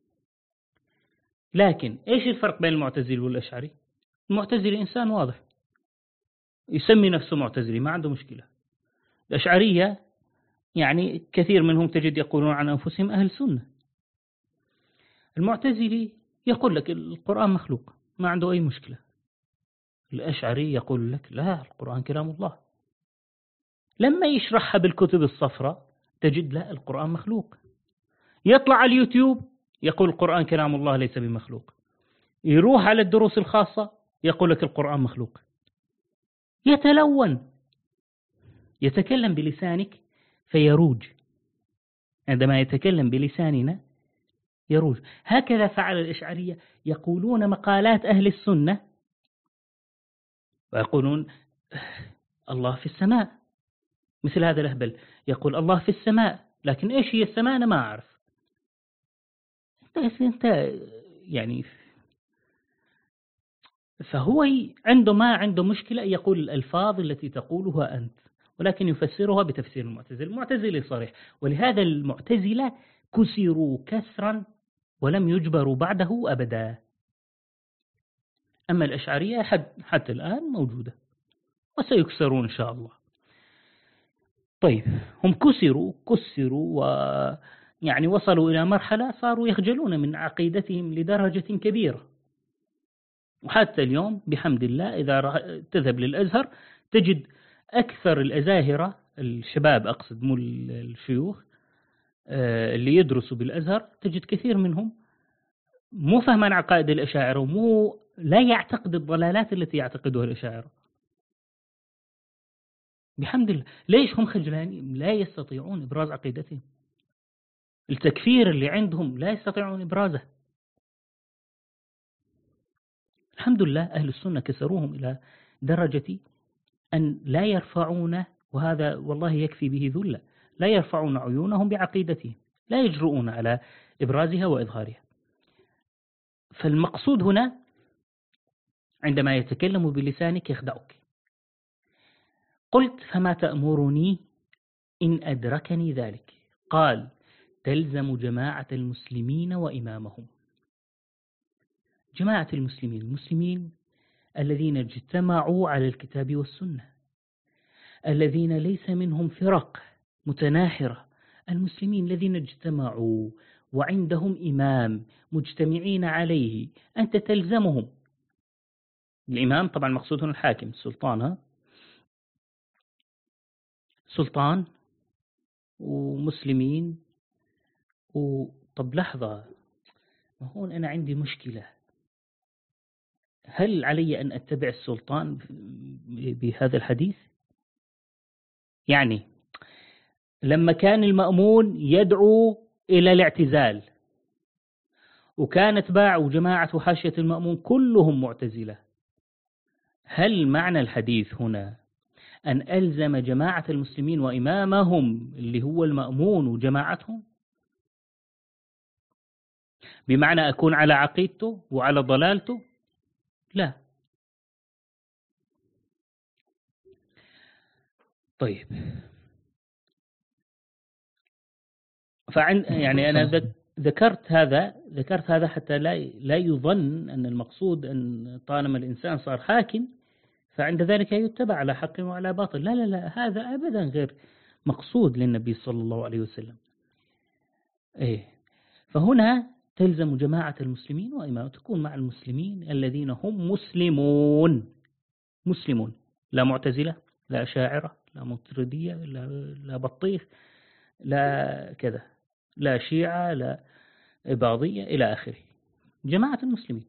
لكن إيش الفرق بين المعتزلي والأشعري؟ المعتزلي إنسان واضح يسمي نفسه معتزلي ما عنده مشكلة. الأشعرية يعني كثير منهم تجد يقولون عن أنفسهم أهل سنة. المعتزلي يقول لك القرآن مخلوق ما عنده أي مشكلة. الأشعري يقول لك لا، القرآن كلام الله. لما يشرحها بالكتب الصفراء تجد لا، القرآن مخلوق. يطلع على اليوتيوب يقول القرآن كلام الله ليس بمخلوق. يروح على الدروس الخاصة يقول لك القرآن مخلوق. يتلون، يتكلم بلسانك فيروج. عندما يتكلم بلساننا يروج. هكذا فعل الأشعرية، يقولون مقالات أهل السنة ويقولون الله في السماء. مثل هذا الأهبل يقول الله في السماء، لكن إيش هي السماء أنا ما أعرف. أنت يعني فهو عنده ما عنده مشكلة يقول الألفاظ التي تقولها أنت، ولكن يفسرها بتفسير المعتزلة. المعتزلة صريح، ولهذا المعتزلة كسروا كسرا ولم يجبروا بعده أبدا. أما الأشعرية حتى الآن موجودة وسيكسرون إن شاء الله. طيب، هم كسروا كسروا ويعني وصلوا إلى مرحلة صاروا يخجلون من عقيدتهم لدرجة كبيرة. وحتى اليوم بحمد الله إذا تذهب للأزهر تجد أكثر الأزاهرة الشباب، أقصد مو الشيوخ اللي يدرسوا بالأزهر، تجد كثير منهم مو فهما عقائد الأشاعرة ومو لا يعتقد الضلالات التي يعتقدها الأشاعرة. بحمد الله. ليش هم خجلانين؟ لا يستطيعون إبراز عقيدتهم. التكفير اللي عندهم لا يستطيعون إبرازه. الحمد لله أهل السنة كسروهم إلى درجة أن لا يرفعون، وهذا والله يكفي به ذلة، لا يرفعون عيونهم بعقيدتهم، لا يجرؤون على إبرازها وإظهارها. فالمقصود هنا عندما يتكلم بلسانك يخدعك. قلت فما تأمرني إن أدركني ذلك؟ قال تلزم جماعة المسلمين وإمامهم. جماعة المسلمين، المسلمين الذين اجتمعوا على الكتاب والسنة، الذين ليس منهم فرق متناحرة، المسلمين الذين اجتمعوا وعندهم إمام مجتمعين عليه، أنت تلزمهم. الإمام طبعا مقصود هنا الحاكم، السلطان، ها؟ سلطان ومسلمين و... طب لحظة، ما هون أنا عندي مشكلة. هل علي أن أتبع السلطان بهذا الحديث؟ يعني لما كان المأمون يدعو إلى الاعتزال وكان اتباع وجماعة وحاشية المأمون كلهم معتزلة، هل معنى الحديث هنا أن ألزم جماعة المسلمين وإمامهم اللي هو المأمون وجماعتهم، بمعنى أكون على عقيدته وعلى ضلالته؟ لا. طيب، فعن يعني أنا ذكرت هذا ذكرت هذا حتى لا لا يظن أن المقصود أن طالما الإنسان صار حاكم فعند ذلك يتبع على حق وعلى باطل. لا لا لا، هذا أبدا غير مقصود للنبي صلى الله عليه وسلم. إيه، فهنا تلزم جماعة المسلمين وإمامة تكون مع المسلمين الذين هم مسلمون مسلمون، لا معتزلة، لا أشاعرة، لا مطردية، لا, لا بطيخ، لا كذا، لا شيعة، لا إباضية إلى آخره، جماعة المسلمين.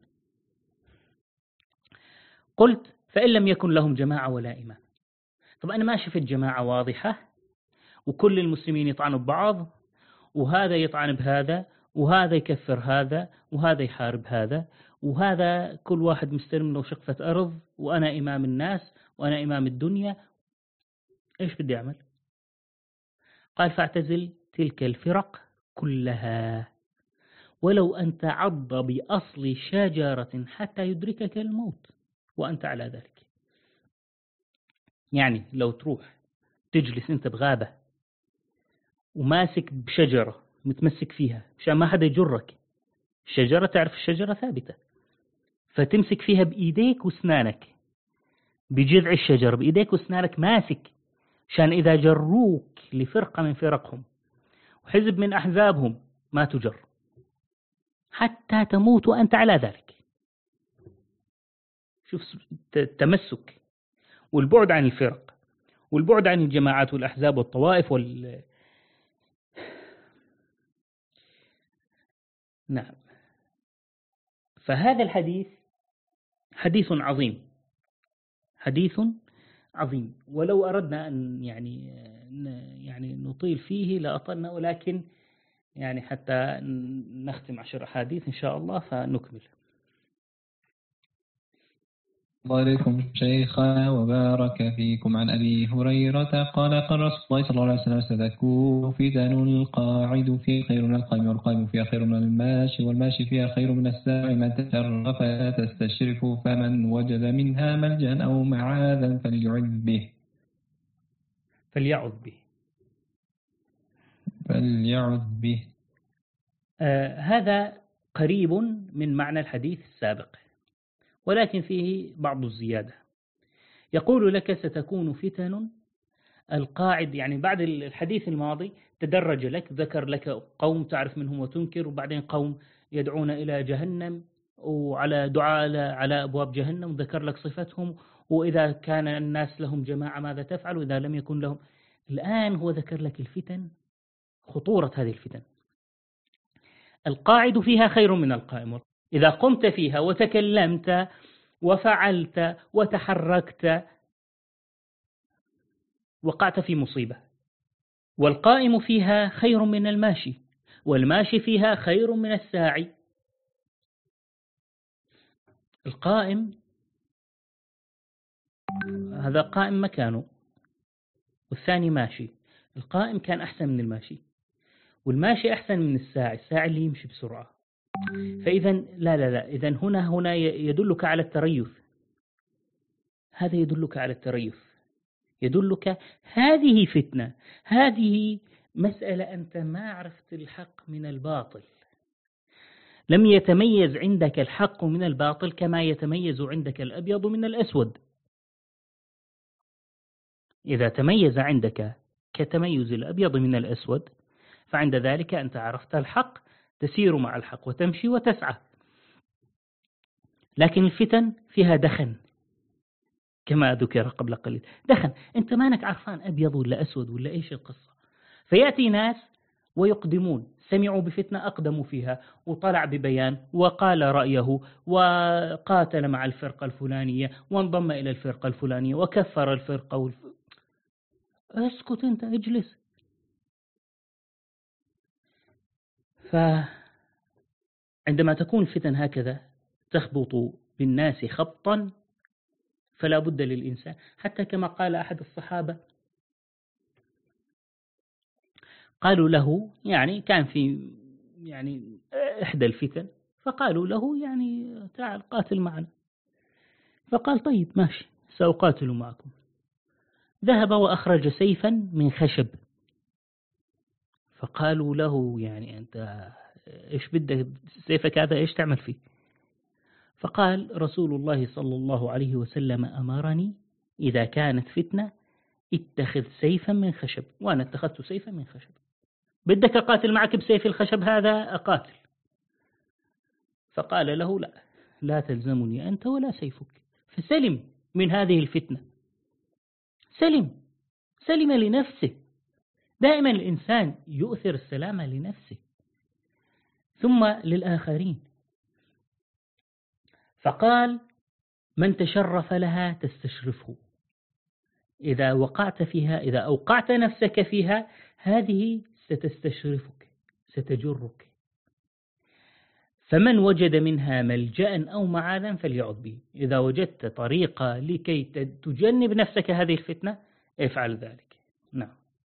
قلت فإن لم يكن لهم جماعة ولا إمام. طب أنا ما شفت جماعة واضحة وكل المسلمين يطعنوا ببعض، وهذا يطعن بهذا، وهذا يكفر هذا، وهذا يحارب هذا، وهذا كل واحد مستلم له شقفة أرض، وأنا إمام الناس وأنا إمام الدنيا. إيش بدي أعمل؟ قال فاعتزل تلك الفرق كلها ولو أن تعض بأصل شجرة حتى يدركك الموت وأنت على ذلك. يعني لو تروح تجلس أنت بغابة وماسك بشجرة متمسك فيها مشان ما حدا يجرك، الشجرة تعرف الشجرة ثابتة، فتمسك فيها بإيديك واسنانك، بجذع الشجر بإيديك واسنانك ماسك، عشان إذا جروك لفرقة من فرقهم وحزب من أحزابهم ما تجر حتى تموت وأنت على ذلك. شوف التمسك والبعد عن الفرق والبعد عن الجماعات والأحزاب والطوائف وال نعم. فهذا الحديث حديث عظيم، حديث عظيم، ولو أردنا أن يعني يعني نطيل فيه لأطلنا، ولكن يعني حتى نختم عشر أحاديث إن شاء الله فنكمل. الله عليكم شيخنا وبارك فيكم. عن أبي هريرة قال قال رسول الله صلى الله عليه وسلم ستكون فتن القاعد في خير من القائم والقائم فيها خير من الماشي والماشي فيها خير من الساعي من تشرف لا تستشرف فمن وجد منها ملجأ أو معاذا فليعذ به فليعذ به فليعذ به آه هذا قريب من معنى الحديث السابق ولكن فيه بعض الزيادة. يقول لك ستكون فتن القاعد، يعني بعد الحديث الماضي تدرج لك، ذكر لك قوم تعرف منهم وتنكر، وبعدين قوم يدعون إلى جهنم وعلى دعاء على أبواب جهنم، ذكر لك صفتهم، وإذا كان الناس لهم جماعة ماذا تفعل، وإذا لم يكن لهم. الآن هو ذكر لك الفتن، خطورة هذه الفتن. القاعد فيها خير من القائم، إذا قمت فيها وتكلمت وفعلت وتحركت وقعت في مصيبة. والقائم فيها خير من الماشي، والماشي فيها خير من الساعي. القائم هذا قائم مكانه والثاني ماشي، القائم كان أحسن من الماشي، والماشي أحسن من الساعي، الساعي اللي يمشي بسرعة. فإذا لا لا لا إذا هنا هنا يدلك على التريث، هذا يدلك على التريث، يدلك هذه فتنة، هذه مسألة أنت ما عرفت الحق من الباطل، لم يتميز عندك الحق من الباطل كما يتميز عندك الأبيض من الأسود. إذا تميز عندك كتميز الأبيض من الأسود فعند ذلك أنت عرفت الحق، تسير مع الحق وتمشي وتسعى. لكن الفتن فيها دخن كما ذكر قبل قليل، دخن، أنت مانك عرفان أبيض ولا أسود ولا إيش القصة. فيأتي ناس ويقدمون، سمعوا بفتنة أقدموا فيها، وطلع ببيان وقال رأيه وقاتل مع الفرقة الفلانية وانضم إلى الفرقة الفلانية وكفر الفرقة والف... اسكت أنت، اجلس. فعندما تكون الفتن هكذا تخبط بالناس خبطا فلا بد للإنسان، حتى كما قال أحد الصحابة، قالوا له يعني كان في يعني إحدى الفتن فقالوا له يعني تعال قاتل معنا، فقال طيب ماشي سأقاتل معكم. ذهب وأخرج سيفا من خشب، فقالوا له يعني أنت إيش بدك سيفك هذا إيش تعمل فيه؟ فقال رسول الله صلى الله عليه وسلم أمرني إذا كانت فتنة اتخذ سيفا من خشب، وأنا اتخذت سيفا من خشب. بدك أقاتل معك بسيف الخشب هذا أقاتل. فقال له لا، لا تلزمني أنت ولا سيفك. فسلم من هذه الفتنة، سلم سلم لنفسه. دائما الإنسان يؤثر السلامة لنفسه ثم للآخرين. فقال من تشرف لها تستشرفه. إذا وقعت فيها، إذا أوقعت نفسك فيها، هذه ستستشرفك، ستجرك. فمن وجد منها ملجأ أو معاذا فليعذ به. إذا وجدت طريقة لكي تجنب نفسك هذه الفتنة افعل ذلك. نعم.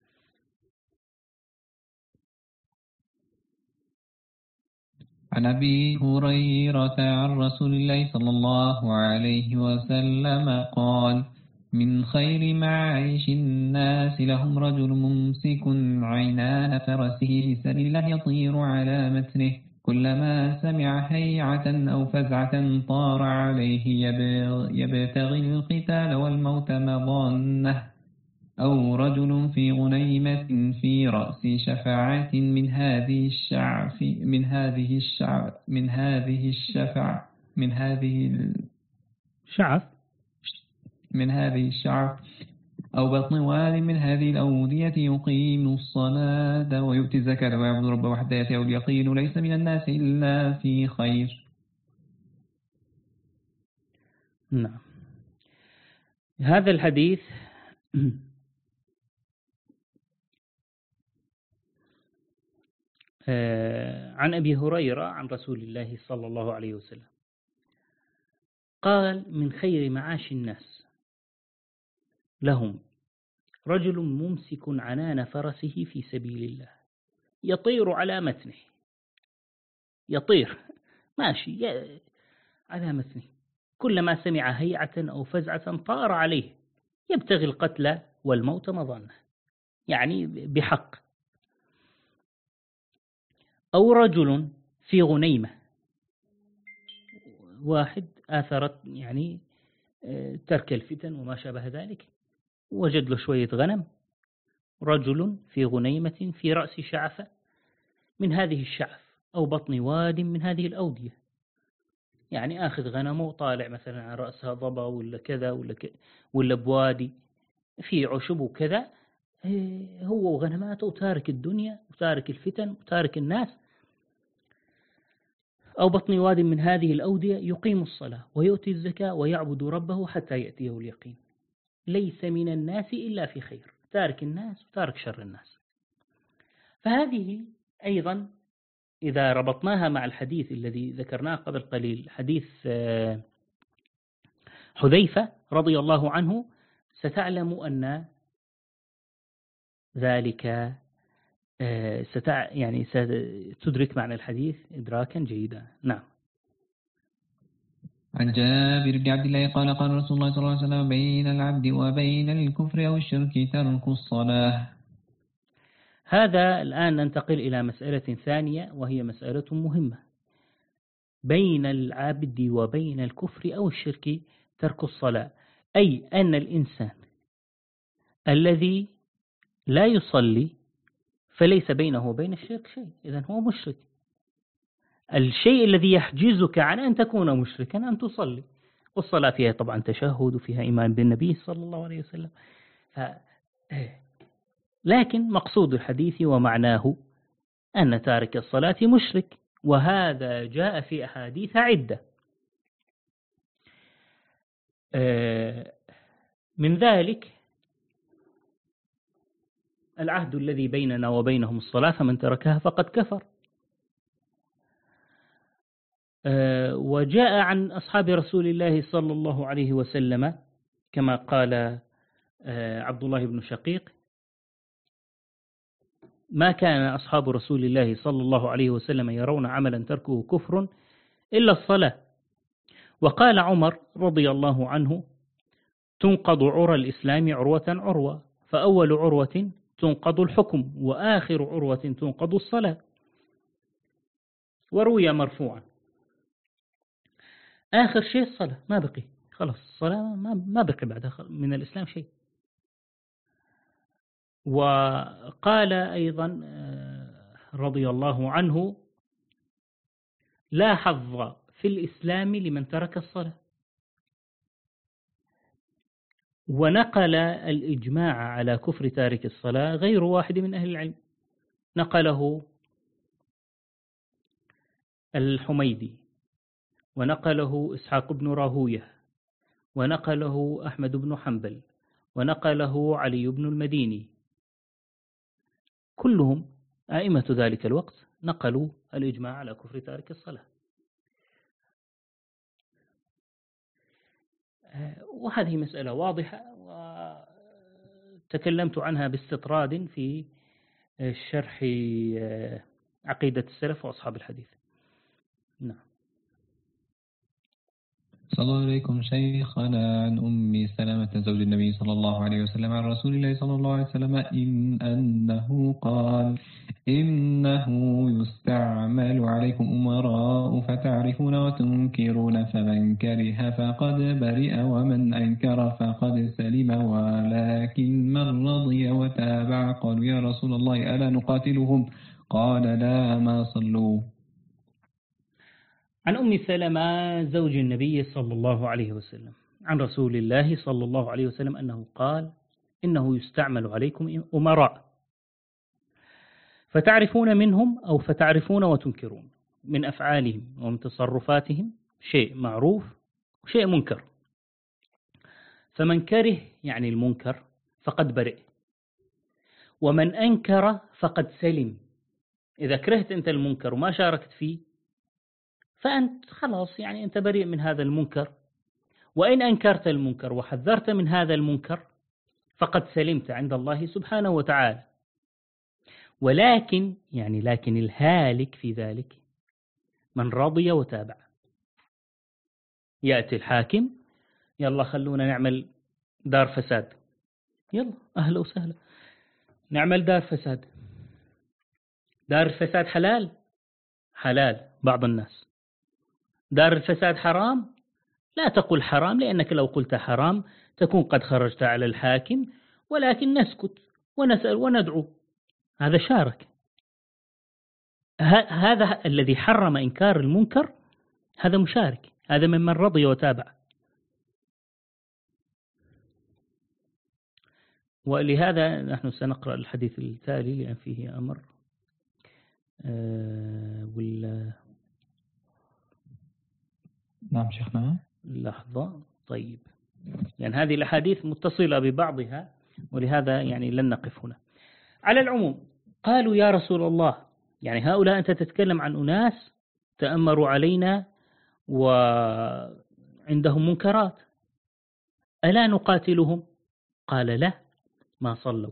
عن أبي هريرة عن رسول الله صلى الله عليه وسلم قال من خير معايش الناس لهم رجل ممسك عنان فرسه سليلا يطير على متنه كلما سمع هيعة أو فزعة طار عليه يبتغي القتال والموت مضانه، أو رجل في غنيمة في رأس شفعة من هذه الشعف من هذه الشعف من هذه الشفع من هذه الشعف من هذه الشعف أو بطن واد من هذه الأودية يقيم الصلاة ويؤتي الزكاة ويعبد ربه حتى يأتيه اليقين ليس من الناس إلا في خير. نعم. هذا الحديث عن أبي هريرة عن رسول الله صلى الله عليه وسلم قال من خير معاش الناس لهم رجل ممسك عنان فرسه في سبيل الله يطير على متنه، يطير ماشي على متنه كلما سمع هيعة أو فزعة طار عليه يبتغي القتل والموت مظنه، يعني بحق. أو رجل في غنيمة، واحد آثرت يعني ترك الفتن وما شابه ذلك، وجد له شوية غنم. رجل في غنيمة في رأس شعفة من هذه الشعف أو بطن واد من هذه الأودية، يعني آخذ غنمه وطالع مثلا على رأسها ضبا ولا كذا ولا ك... ولا بوادي في عشب وكذا، هو وغنماته وتارك الدنيا وتارك الفتن وتارك الناس. أو بطن واد من هذه الأودية يقيم الصلاة ويؤتي الزكاة ويعبد ربه حتى يأتيه اليقين ليس من الناس إلا في خير، تارك الناس وتارك شر الناس. فهذه أيضا إذا ربطناها مع الحديث الذي ذكرناه قبل قليل، حديث حذيفة رضي الله عنه، ستعلم أن ذلك ستع... يعني ستدرك معنى الحديث إدراكا جيدا. نعم. عن جابر بن عبد الله قال قال رسول الله صلى الله عليه وسلم بين العبد وبين الكفر أو الشرك ترك الصلاة. هذا الآن ننتقل إلى مسألة ثانية وهي مسألة مهمة. بين العبد وبين الكفر أو الشرك ترك الصلاة، أي أن الإنسان الذي لا يصلي فليس بينه وبين الشرك شيء، إذن هو مشرك. الشيء الذي يحجزك عن أن تكون مشركا أن تصلي، والصلاة فيها طبعا تشهد وفيها إيمان بالنبي صلى الله عليه وسلم. ف... لكن مقصود الحديث ومعناه أن تارك الصلاة مشرك، وهذا جاء في أحاديث عدة. من ذلك العهد الذي بيننا وبينهم الصلاة فمن تركها فقد كفر. وجاء عن أصحاب رسول الله صلى الله عليه وسلم كما قال عبد الله بن شقيق ما كان أصحاب رسول الله صلى الله عليه وسلم يرون عملا تركه كفر إلا الصلاة. وقال عمر رضي الله عنه تنقض عرى الإسلام عروة عروة، فأول عروة تنقض الحكم وآخر عروة تنقض الصلاة. وروي مرفوعا. آخر شيء الصلاة، ما بقي خلاص، الصلاة ما ما بقي بعدها من الإسلام شيء. وقال أيضا رضي الله عنه: لا حظ في الإسلام لمن ترك الصلاة. ونقل الإجماع على كفر تارك الصلاة غير واحد من أهل العلم، نقله الحميدي، ونقله إسحاق بن راهويه، ونقله أحمد بن حنبل، ونقله علي بن المديني، كلهم أئمة ذلك الوقت نقلوا الإجماع على كفر تارك الصلاة. وهذه مسألة واضحة وتكلمت عنها باستطراد في شرح عقيدة السلف وأصحاب الحديث. نعم. صلى الله عليكم شيخنا. عن أم سلمة زوج النبي صلى الله عليه وسلم عن رسول الله صلى الله عليه وسلم إن أنه قال: إنه يستعمل عليكم أمراء فتعرفون وتنكرون، فمن كره فقد برئ ومن أنكر فقد سلم، ولكن من رضي وتابع. قالوا: يا رسول الله ألا نقاتلهم؟ قال: لا، ما صلوا. عن أم سلمة زوج النبي صلى الله عليه وسلم عن رسول الله صلى الله عليه وسلم أنه قال: إنه يستعمل عليكم أمراء فتعرفون منهم أو فتعرفون وتنكرون، من أفعالهم ومن تصرفاتهم شيء معروف وشيء منكر، فمن كره يعني المنكر فقد برئ، ومن أنكر فقد سلم. إذا كرهت أنت المنكر وما شاركت فيه فأنت خلاص يعني أنت بريء من هذا المنكر، وإن أنكرت المنكر وحذرت من هذا المنكر فقد سلمت عند الله سبحانه وتعالى. ولكن يعني لكن الهالك في ذلك من رضي وتابع. يأتي الحاكم: يلا خلونا نعمل دار فساد، يلا أهلا وسهلا نعمل دار فساد. دار الفساد حلال؟ حلال بعض الناس. دار الفساد حرام؟ لا تقل حرام، لأنك لو قلت حرام تكون قد خرجت على الحاكم، ولكن نسكت ونسأل وندعو، هذا شارك. هذا الذي حرم إنكار المنكر هذا مشارك، هذا ممن رضي وتابع. ولهذا نحن سنقرأ الحديث التالي لأن فيه أمر أه ولا نعم شيخنا. لحظة. طيب، لأن يعني هذه الأحاديث متصلة ببعضها، ولهذا يعني لن نقف هنا. على العموم قالوا: يا رسول الله، يعني هؤلاء أنت تتكلم عن أناس تأمروا علينا وعندهم منكرات، ألا نقاتلهم؟ قال: لا، ما صلوا.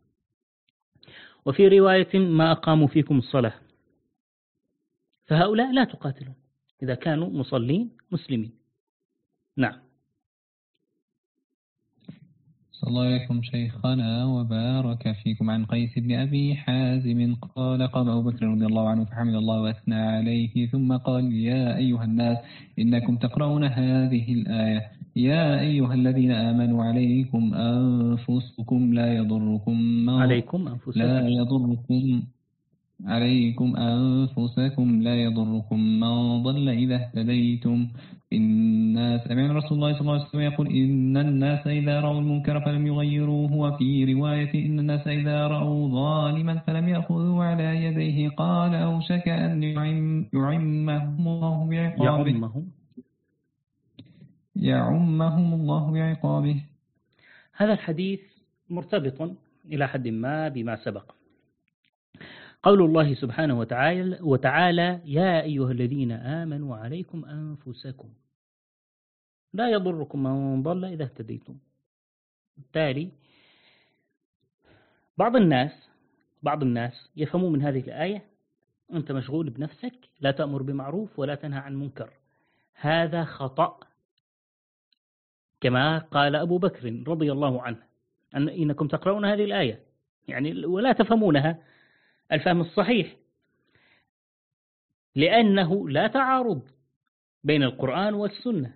وفي رواية: ما أقاموا فيكم الصلاة. فهؤلاء لا تقاتلهم إذا كانوا مصلين مسلمين. نعم. صلى الله عليكم شيخنا وبارك فيكم. عن قيس بن أبي حازم قال: قام أبو بكر رضي الله عنه فحمد الله وأثنى عليه، ثم قال: يا أيها الناس، إنكم تقرؤون هذه الآية: يا أيها الذين آمنوا عليكم أنفسكم لا يضركم من عليكم أنفسكم لا يضركم عليكم أنفسكم لا يضركم من ضل إذا اهتديتم. الناس سمع رسول الله صلى الله عليه وسلم يقول: إن الناس إذا رأوا المنكر فلم يغيروه. وفي رواية: إن الناس إذا رأوا ظالما فلم يأخذوا على يديه. قال: أوشك أن يعم يعمهم الله بعقابه يعمهم يعمهم الله بعقابه. هذا الحديث مرتبط إلى حد ما بما سبق. قول الله سبحانه وتعالى, وتعالى: يا أيها الذين آمنوا عليكم أنفسكم لا يضركم من ضل إذا اهتديتم. بالتالي بعض الناس بعض الناس يفهمون من هذه الآية: أنت مشغول بنفسك، لا تأمر بمعروف ولا تنهى عن منكر. هذا خطأ، كما قال أبو بكر رضي الله عنه: أن إنكم تقرؤون هذه الآية يعني ولا تفهمونها الفهم الصحيح. لأنه لا تعارض بين القرآن والسنة.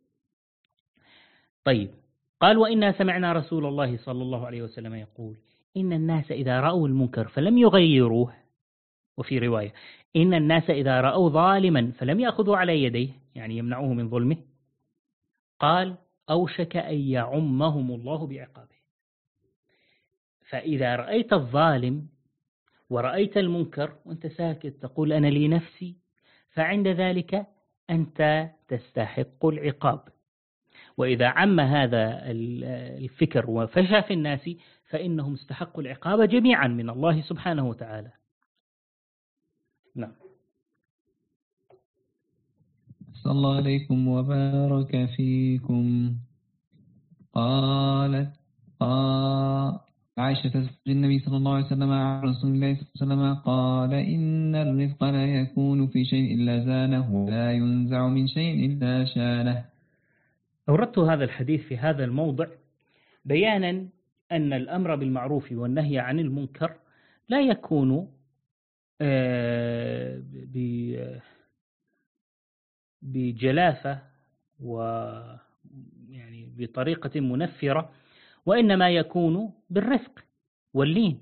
طيب، قال وإنا سمعنا رسول الله صلى الله عليه وسلم يقول إن الناس إذا رأوا المنكر فلم يغيروه، وفي رواية إن الناس إذا رأوا ظالما فلم يأخذوا على يديه، يعني يمنعوه من ظلمه، قال أوشك أن يعمهم الله بعقابه. فإذا رأيت الظالم ورأيت المنكر وأنت ساكت تقول أنا لي نفسي، فعند ذلك أنت تستحق العقاب. وإذا عم هذا الفكر وفشى في الناس فإنهم استحقوا العقاب جميعا من الله سبحانه وتعالى. نعم. صلى الله عليكم وبارك فيكم. قالت قال عائشة زوج النبي صلى الله عليه وسلم عن رسول الله صلى الله عليه وسلم قال إن الرزق لا يكون في شيء إلا زانه ولا ينزع من شيء إلا شانه. أوردت هذا الحديث في هذا الموضع بيانا أن الأمر بالمعروف والنهي عن المنكر لا يكون بجلافة ويعني بطريقة منفرة، وإنما يكون بالرفق واللين.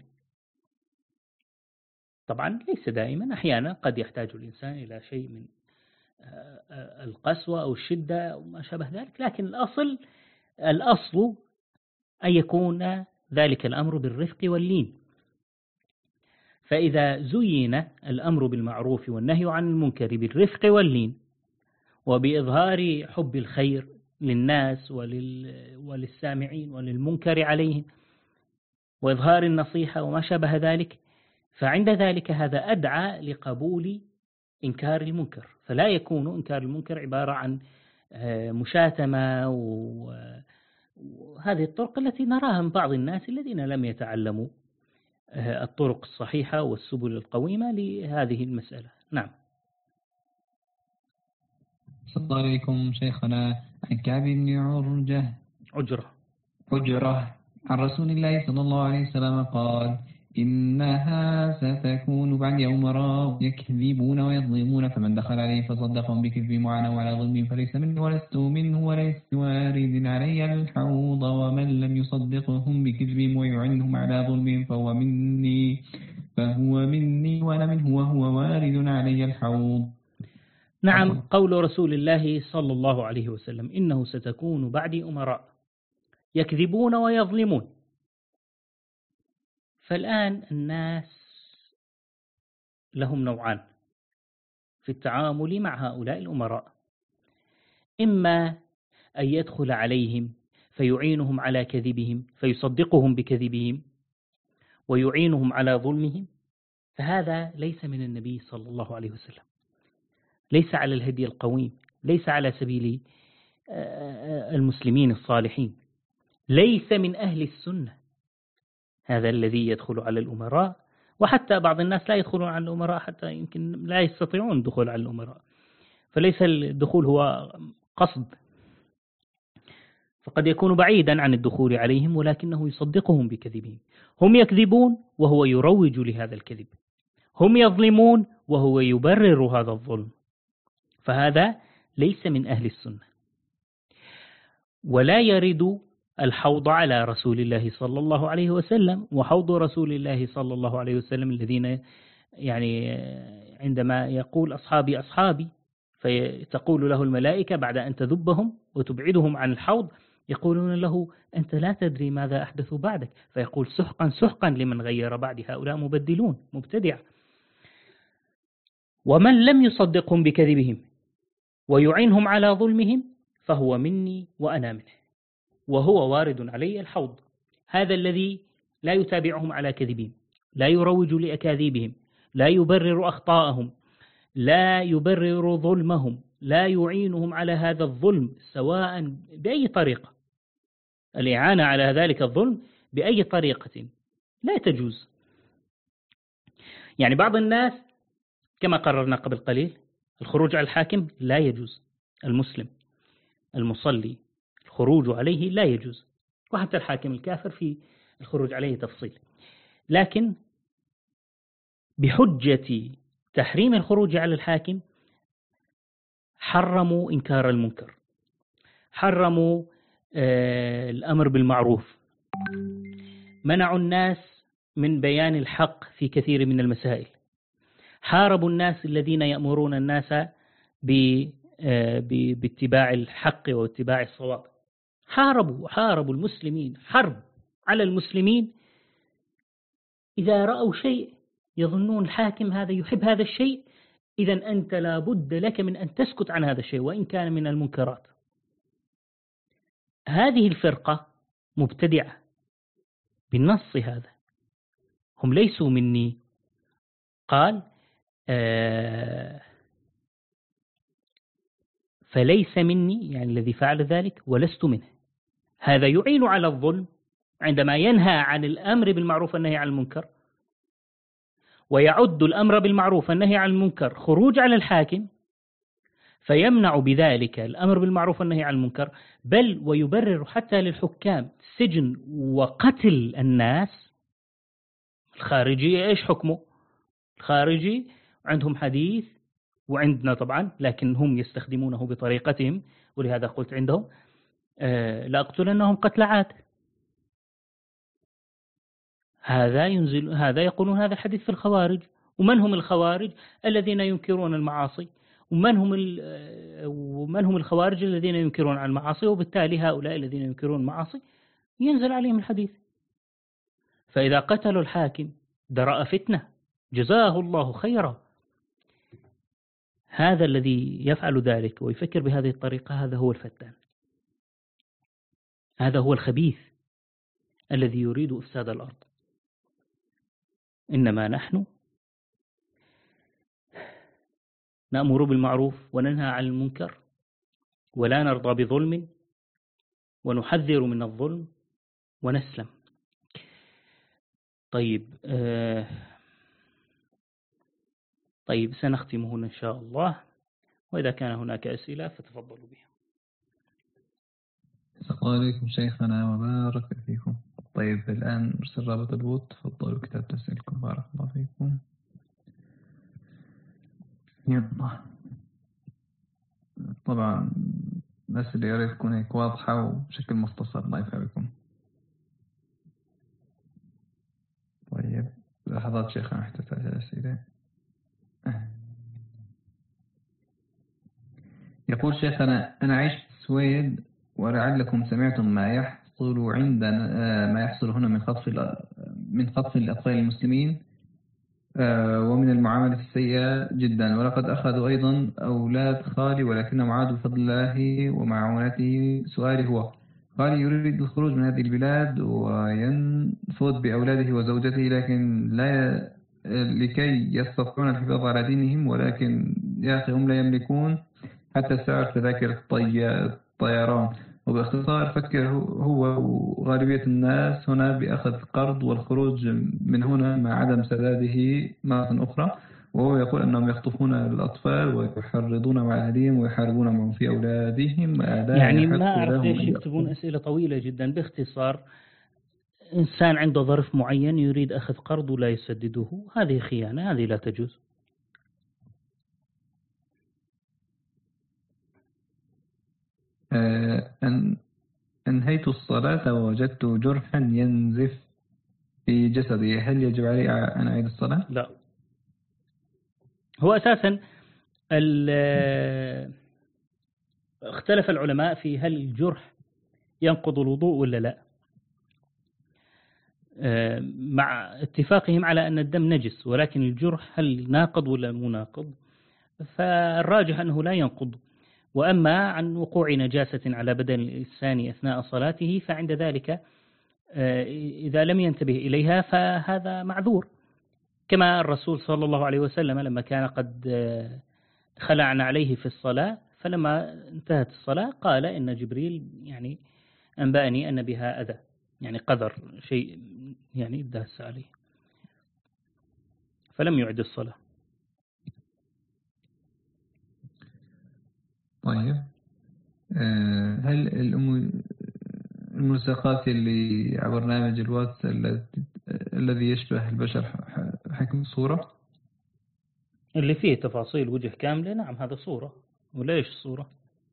طبعا ليس دائما، أحيانا قد يحتاج الإنسان إلى شيء من القسوة أو الشدة أو ما شابه ذلك، لكن الأصل الأصل أن يكون ذلك الأمر بالرفق واللين. فإذا زين الأمر بالمعروف والنهي عن المنكر بالرفق واللين وبإظهار حب الخير للناس وللسامعين وللمنكر عليهم وإظهار النصيحة وما شابه ذلك، فعند ذلك هذا أدعى لقبول إنكار المنكر. فلا يكون إنكار المنكر عبارة عن مشاتمة وهذه الطرق التي نراها من بعض الناس الذين لم يتعلموا الطرق الصحيحة والسبل القويمة لهذه المسألة. نعم. صلى الله عليكم شيخنا. عن كعب بن عرجة عجرة عجرة عن رسول الله صلى الله عليه وسلم قال إنها ستكون بعد أمراء يكذبون ويظلمون، فمن دخل عليه فصدقهم بكذبهم وعنوا على ظلمهم فليس منه ولست منه وليس وارد علي الحوض، ومن لم يصدقهم بكذبهم ويعنهم على ظلمهم فهو مني فهو مني وأنا منه وهو وارد علي الحوض. نعم. قول رسول الله صلى الله عليه وسلم إنه ستكون بعد أمراء يكذبون ويظلمون. فالآن الناس لهم نوعان في التعامل مع هؤلاء الأمراء: إما أن يدخل عليهم فيعينهم على كذبهم فيصدقهم بكذبهم ويعينهم على ظلمهم، فهذا ليس من النبي صلى الله عليه وسلم، ليس على الهدي القويم، ليس على سبيل المسلمين الصالحين، ليس من أهل السنة. هذا الذي يدخل على الأمراء، وحتى بعض الناس لا يدخلون على الأمراء، حتى يمكن لا يستطيعون الدخول على الأمراء، فليس الدخول هو قصد، فقد يكون بعيدا عن الدخول عليهم ولكنه يصدقهم بكذبهم. هم يكذبون وهو يروج لهذا الكذب، هم يظلمون وهو يبرر هذا الظلم، فهذا ليس من أهل السنة. ولا يرد الحوض على رسول الله صلى الله عليه وسلم، وحوض رسول الله صلى الله عليه وسلم الذين يعني عندما يقول أصحابي أصحابي فتقول له الملائكة بعد أن تذبهم وتبعدهم عن الحوض، يقولون له أنت لا تدري ماذا أحدثوا بعدك، فيقول سحقا سحقا لمن غير بعد، هؤلاء مبدلون مبتدع. ومن لم يصدقهم بكذبهم ويعينهم على ظلمهم فهو مني وأنا منه وهو وارد علي الحوض. هذا الذي لا يتابعهم على كذبهم، لا يروج لأكاذيبهم، لا يبرر أخطاءهم، لا يبرر ظلمهم، لا يعينهم على هذا الظلم سواء بأي طريقة. الإعانة على ذلك الظلم بأي طريقة لا تجوز. يعني بعض الناس كما قررنا قبل قليل الخروج على الحاكم لا يجوز، المسلم المصلي الخروج عليه لا يجوز، وحتى الحاكم الكافر في الخروج عليه تفصيل. لكن بحجة تحريم الخروج على الحاكم حرموا إنكار المنكر، حرموا آه الأمر بالمعروف، منعوا الناس من بيان الحق في كثير من المسائل، حاربوا الناس الذين يأمرون الناس باتباع الحق واتباع الصواب، حاربوا حاربوا المسلمين حرب على المسلمين. إذا رأوا شيء يظنون الحاكم هذا يحب هذا الشيء، إذا أنت لا بد لك من أن تسكت عن هذا الشيء وإن كان من المنكرات. هذه الفرقة مبتدعة بالنص هذا، هم ليسوا مني. قال آه فليس مني، يعني الذي فعل ذلك، ولست منه. هذا يعين على الظلم عندما ينهى عن الأمر بالمعروف والنهي عن المنكر، ويعد الأمر بالمعروف والنهي عن المنكر خروج على الحاكم، فيمنع بذلك الأمر بالمعروف والنهي عن المنكر، بل ويبرر حتى للحكام سجن وقتل الناس. الخارجي إيش حكمه؟ الخارجي عندهم حديث وعندنا طبعا، لكن هم يستخدمونه بطريقتهم، ولهذا قلت عندهم آه لأقتلنهم قتل عاد. هذا ينزل هذا يقولون هذا حديث في الخوارج. ومن هم الخوارج؟ الذين ينكرون المعاصي. ومن هم ومن هم الخوارج الذين ينكرون عن المعاصي؟ وبالتالي هؤلاء الذين ينكرون المعاصي ينزل عليهم الحديث. فإذا قتلوا الحاكم درأ فتنة، جزاه الله خيرا. هذا الذي يفعل ذلك ويفكر بهذه الطريقة هذا هو الفتان، هذا هو الخبيث الذي يريد إفساد الأرض. إنما نحن نأمر بالمعروف وننهى عن المنكر، ولا نرضى بظلم، ونحذر من الظلم ونسلم. طيب آه طيب سنختم هنا إن شاء الله، وإذا كان هناك أسئلة فتفضلوا بها. السلام عليكم شيخنا وبارك فيكم. طيب الآن نرسل رابط البوت، تفضلوا كتاب تسألكم. بارك الله فيكم. يلا طبعا الأسئلة يا ريت تكون هيك واضحة وبشكل مختصر. الله يفعلكم. طيب لحظات شيخنا حتى تأتي الأسئلة. يقول شيخنا أنا عايش في السويد، ولعلكم سمعتم ما يحصل عندنا ما يحصل هنا من خطف من خطف الأطفال المسلمين ومن المعاملة السيئة جدا، ولقد أخذوا أيضا أولاد خالي ولكنهم عادوا بفضل الله ومعونته. سؤالي هو: خالي يريد الخروج من هذه البلاد وينفذ بأولاده وزوجته، لكن لا لكي يستطيعون الحفاظ على دينهم، ولكن يا أخي هم لا يملكون حتى سعر تذاكر الطيران. وباختصار فكر هو وغالبية الناس هنا بأخذ قرض والخروج من هنا مع عدم سداده مرة أخرى، وهو يقول أنهم يخطفون الأطفال ويحرضون مع أهلهم ويحاربون معهم في أولادهم. يعني ما أعرف ليش يكتبون أسئلة طويلة جدا. باختصار إنسان عنده ظرف معين يريد أخذ قرض ولا يسدده، هذه خيانة، هذه لا تجوز. أن أنهيت الصلاة ووجدت جرحا ينزف في جسدي، هل يجب علي أن أعيد الصلاة؟ لا. هو أساسا اختلف العلماء في هل الجرح ينقض الوضوء ولا لا، مع اتفاقهم على أن الدم نجس، ولكن الجرح هل ناقض ولا مو ناقض؟ فالراجح أنه لا ينقض. وأما عن وقوع نجاسة على بدن الإنسان أثناء صلاته فعند ذلك إذا لم ينتبه إليها فهذا معذور، كما الرسول صلى الله عليه وسلم لما كان قد خلعنا عليه في الصلاة، فلما انتهت الصلاة قال إن جبريل يعني أنبأني أن بها أذى، يعني قذر شيء يعني داس عليه، فلم يعد الصلاة. طيب هل الملصقات اللي على برنامج الواتس الذي يشبه البشر حكم الصورة؟ اللي فيه تفاصيل وجه كاملة نعم هذا صورة. وليش صورة؟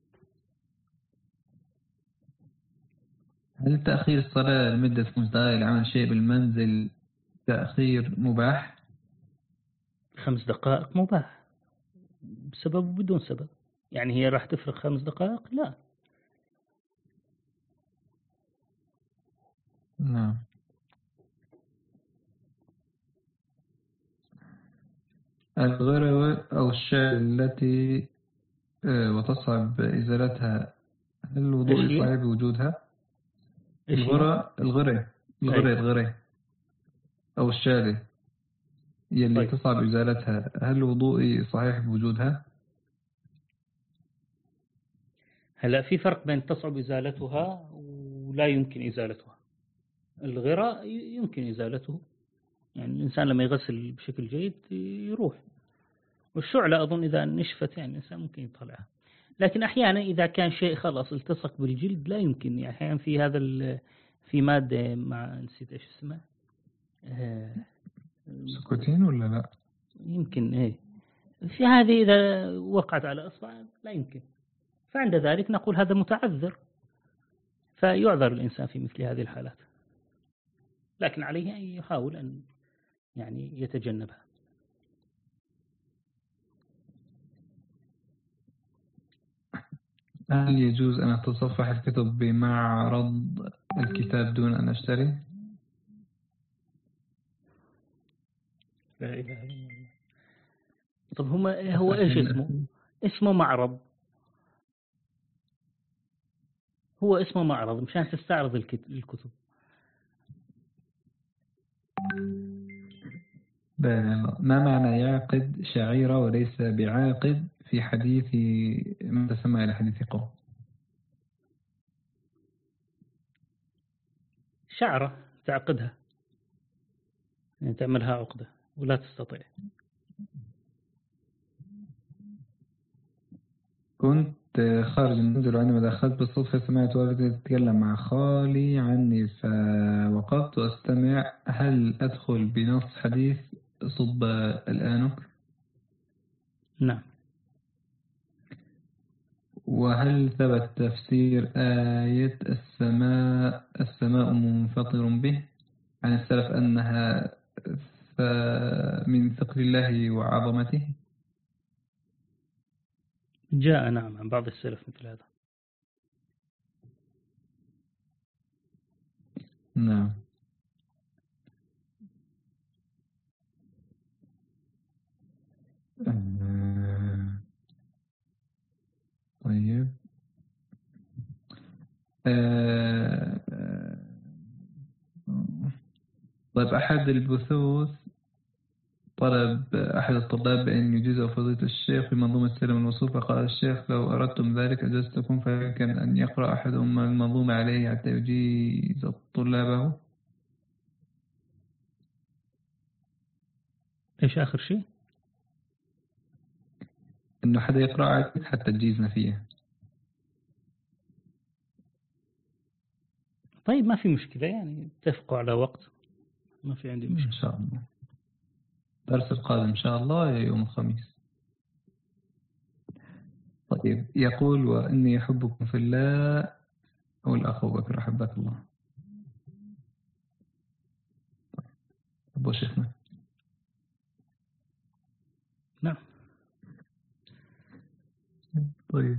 هل تأخير الصلاة لمدة خمس دقائق لعمل شيء بالمنزل تأخير مباح؟ خمس دقائق مباح بسبب وبدون سبب. يعني هي راح تفرق خمس دقائق؟ لا. نعم. الغرة أو الشعر التي آه، وتصعب إزالتها، هل إيش الوضوء هي؟ صحيح بوجودها؟ إيش هي؟ الغرة الغرة الغرة أي. الغرة أو الشعر يلي طيب تصعب إزالتها، هل الوضوء صحيح بوجودها؟ هلا في فرق بين تصعب إزالتها ولا يمكن إزالتها. الغراء يمكن إزالته، يعني الإنسان لما يغسل بشكل جيد يروح. والشعلة أظن إذا نشفت يعني الإنسان ممكن يطلعها. لكن أحيانا إذا كان شيء خلاص التصق بالجلد لا يمكن. يعني أحيانا في هذا في مادة مع نسيت إيش اسمها آه، سكوتين ولا لا؟ يمكن إيه في هذه إذا وقعت على أصبع لا يمكن. فعند ذلك نقول هذا متعذر، فيعذر الإنسان في مثل هذه الحالات، لكن عليه أن يحاول أن يعني يتجنبها. هل يجوز أن أتصفح الكتب بمعرض الكتاب دون أن أشتري؟ لا إله إلا الله. طب هم هو إيش اسمه؟ اسمه معرض. هو اسمه معرض مشان تستعرض الكتب. ما معنى يعقد شعيرة وليس بعاقد في حديث ما تسمى إلى حديث قوم؟ شعرة تعقدها يعني تعملها عقدة ولا تستطيع. كنت خارج المنزل وعندما دخلت بالصدفة سمعت والدتي تتكلم مع خالي عني فوقفت أستمع. هل أدخل بنص حديث صب الآنك؟ نعم. وهل ثبت تفسير آية السماء السماء منفطر به عن السلف أنها من ثقل الله وعظمته؟ جاء نعم عن بعض السلف مثل هذا. نعم. طيب آه، طيب أحد البثوث طلب أحد الطلاب بأن يجيزه فضيلة الشيخ في منظومة السلم الوصول، فقال الشيخ لو أردتم ذلك أجزتكم، فيمكن أن يقرأ أحدهم المنظومة عليه حتى يجيز طلابه. إيش آخر شيء؟ إنه حدا يقرأ عليك حتى تجيزنا فيها. طيب ما في مشكلة، يعني اتفقوا على وقت، ما في عندي مشكلة. إن شاء الله درس القادم إن شاء الله يوم الخميس. طيب يقول وإني أحبكم في الله، والأخ أبو بكر أحبك الله. أبو شيخنا. نعم. طيب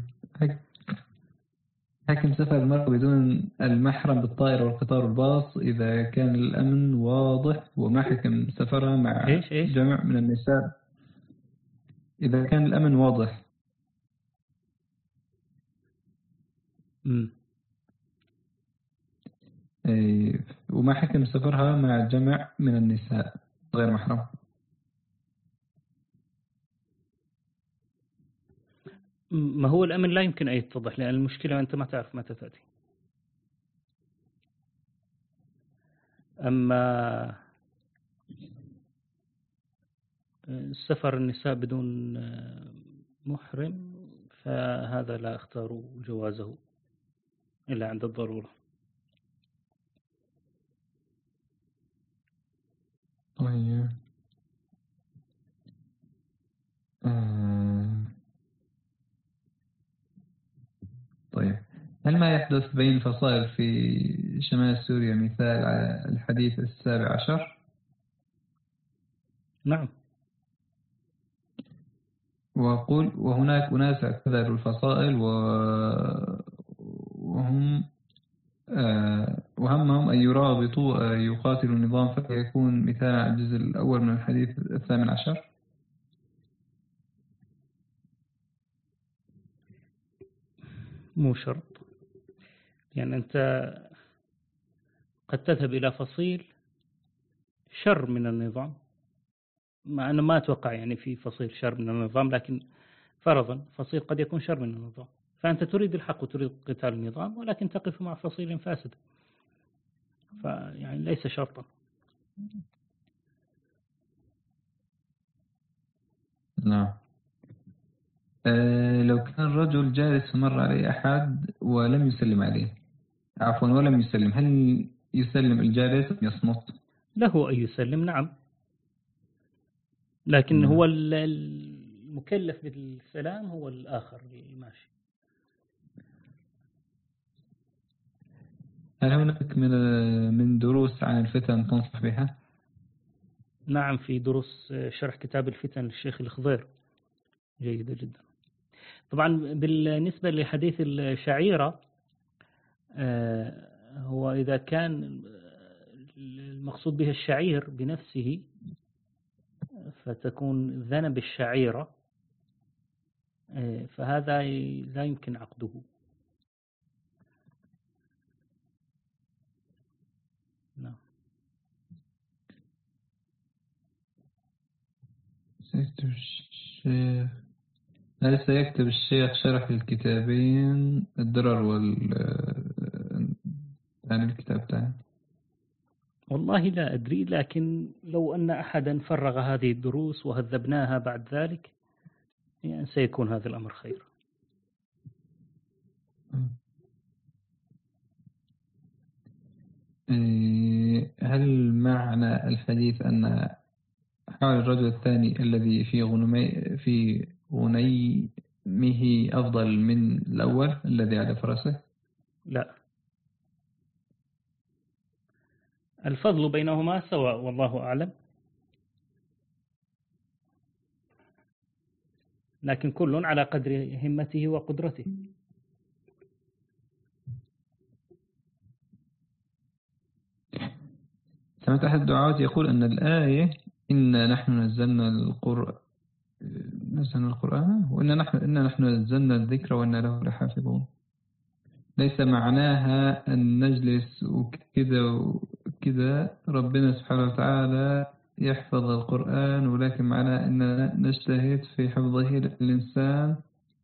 حكم سفر المرأة بدون المحرم بالطائرة والقطار والباص إذا كان الأمن واضح، وما حكم سفرها مع إيش إيش جمع من النساء إذا كان الأمن واضح؟ مم. إيه، وما حكم سفرها مع جمع من النساء غير محرم؟ ما هو الأمن لا يمكن أن يتضح، لأن المشكلة أنت ما تعرف متى تأتي. أما سفر النساء بدون محرم فهذا لا أختار جوازه إلا عند الضرورة. طيب هل ما يحدث بين الفصائل في شمال سوريا مثال على الحديث السابع عشر؟ نعم. وأقول وهناك أناس اعتذروا الفصائل وهم وهمهم أن يرابطوا يقاتلوا النظام فيكون مثال على الجزء الأول من الحديث الثامن عشر. مو شرط، يعني أنت قد تذهب إلى فصيل شر من النظام، مع أنه ما أتوقع يعني في فصيل شر من النظام، لكن فرضا فصيل قد يكون شر من النظام، فأنت تريد الحق وتريد قتال النظام، ولكن تقف مع فصيل فاسد، فيعني ليس شرطا. نعم. أه لو كان الرجل جالس ومر عليه أحد ولم يسلم عليه، عفوا ولم يسلم، هل يسلم الجالس أم يصمت؟ له أن يسلم، نعم، لكن نعم. هو المكلف بالسلام هو الآخر الماشي. هل هناك من من دروس عن الفتن تنصح بها؟ نعم، في دروس شرح كتاب الفتن للشيخ الخضير جيدة جدا. طبعا بالنسبة لحديث الشعيرة، هو إذا كان المقصود به الشعير بنفسه فتكون ذنب الشعيرة، فهذا لا يمكن عقده. نعم. سيكتب الشيخ هل سيكتب الشيخ شرح الكتابين الدرر وال يعني الكتاب تاني؟ والله لا أدري، لكن لو أن أحدا فرغ هذه الدروس وهذبناها بعد ذلك يعني سيكون هذا الأمر خير. هل معنى الحديث أن حال الرجل الثاني الذي في غنمي في غنيمه أفضل من الأول الذي على فرسه؟ لا، الفضل بينهما سواء والله أعلم، لكن كل على قدر همته وقدرته. سمعت أحد الدعاة يقول أن الآية إن نحن نزلنا القرآن نزلنا القرآن وإن نحن إن نحن نزلنا الذكر وإن له لحافظون، ليس معناها أن نجلس وكذا وكذا ربنا سبحانه وتعالى يحفظ القرآن، ولكن معناه أننا نجتهد في حفظه للإنسان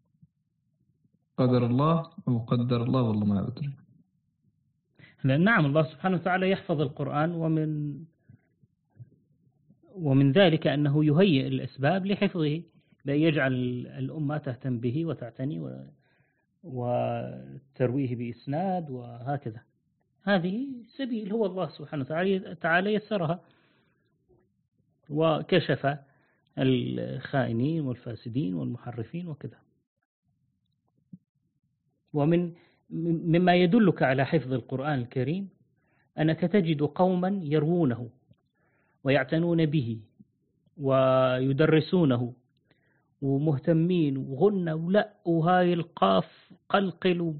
قدر الله أو قدر الله والله ما أدري. نعم، الله سبحانه وتعالى يحفظ القرآن، ومن ومن ذلك أنه يهيئ الأسباب لحفظه، بأن يجعل الأمة تهتم به وتعتني وترويه بإسناد وهكذا. هذه سبيل هو الله سبحانه وتعالى يسرها، وكشف الخائنين والفاسدين والمحرفين وكذا. ومن مما يدلك على حفظ القرآن الكريم أنك تجد قوما يروونه ويعتنون به ويدرسونه ومهتمين وغنى ولا وهاي القاف قلقل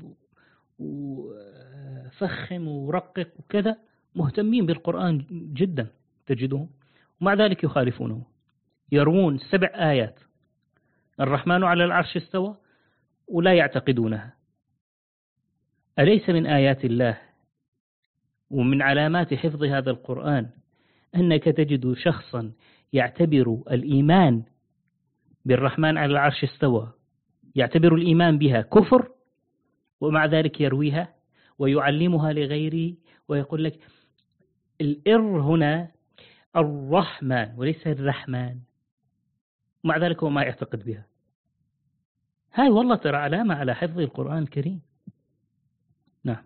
وفخم ورقق وكذا، مهتمين بالقرآن جدا تجدهم، ومع ذلك يخالفونه. يروون سبع آيات الرحمن على العرش استوى ولا يعتقدونها. أليس من آيات الله ومن علامات حفظ هذا القرآن أنك تجد شخصا يعتبر الإيمان بالرحمن على العرش استوى، يعتبر الإيمان بها كفر، ومع ذلك يرويها ويعلمها لغيره ويقول لك الإر هنا الرحمن وليس الرحمن، ومع ذلك هو ما يعتقد بها. هاي والله ترى علامة على حفظ القرآن الكريم. نعم.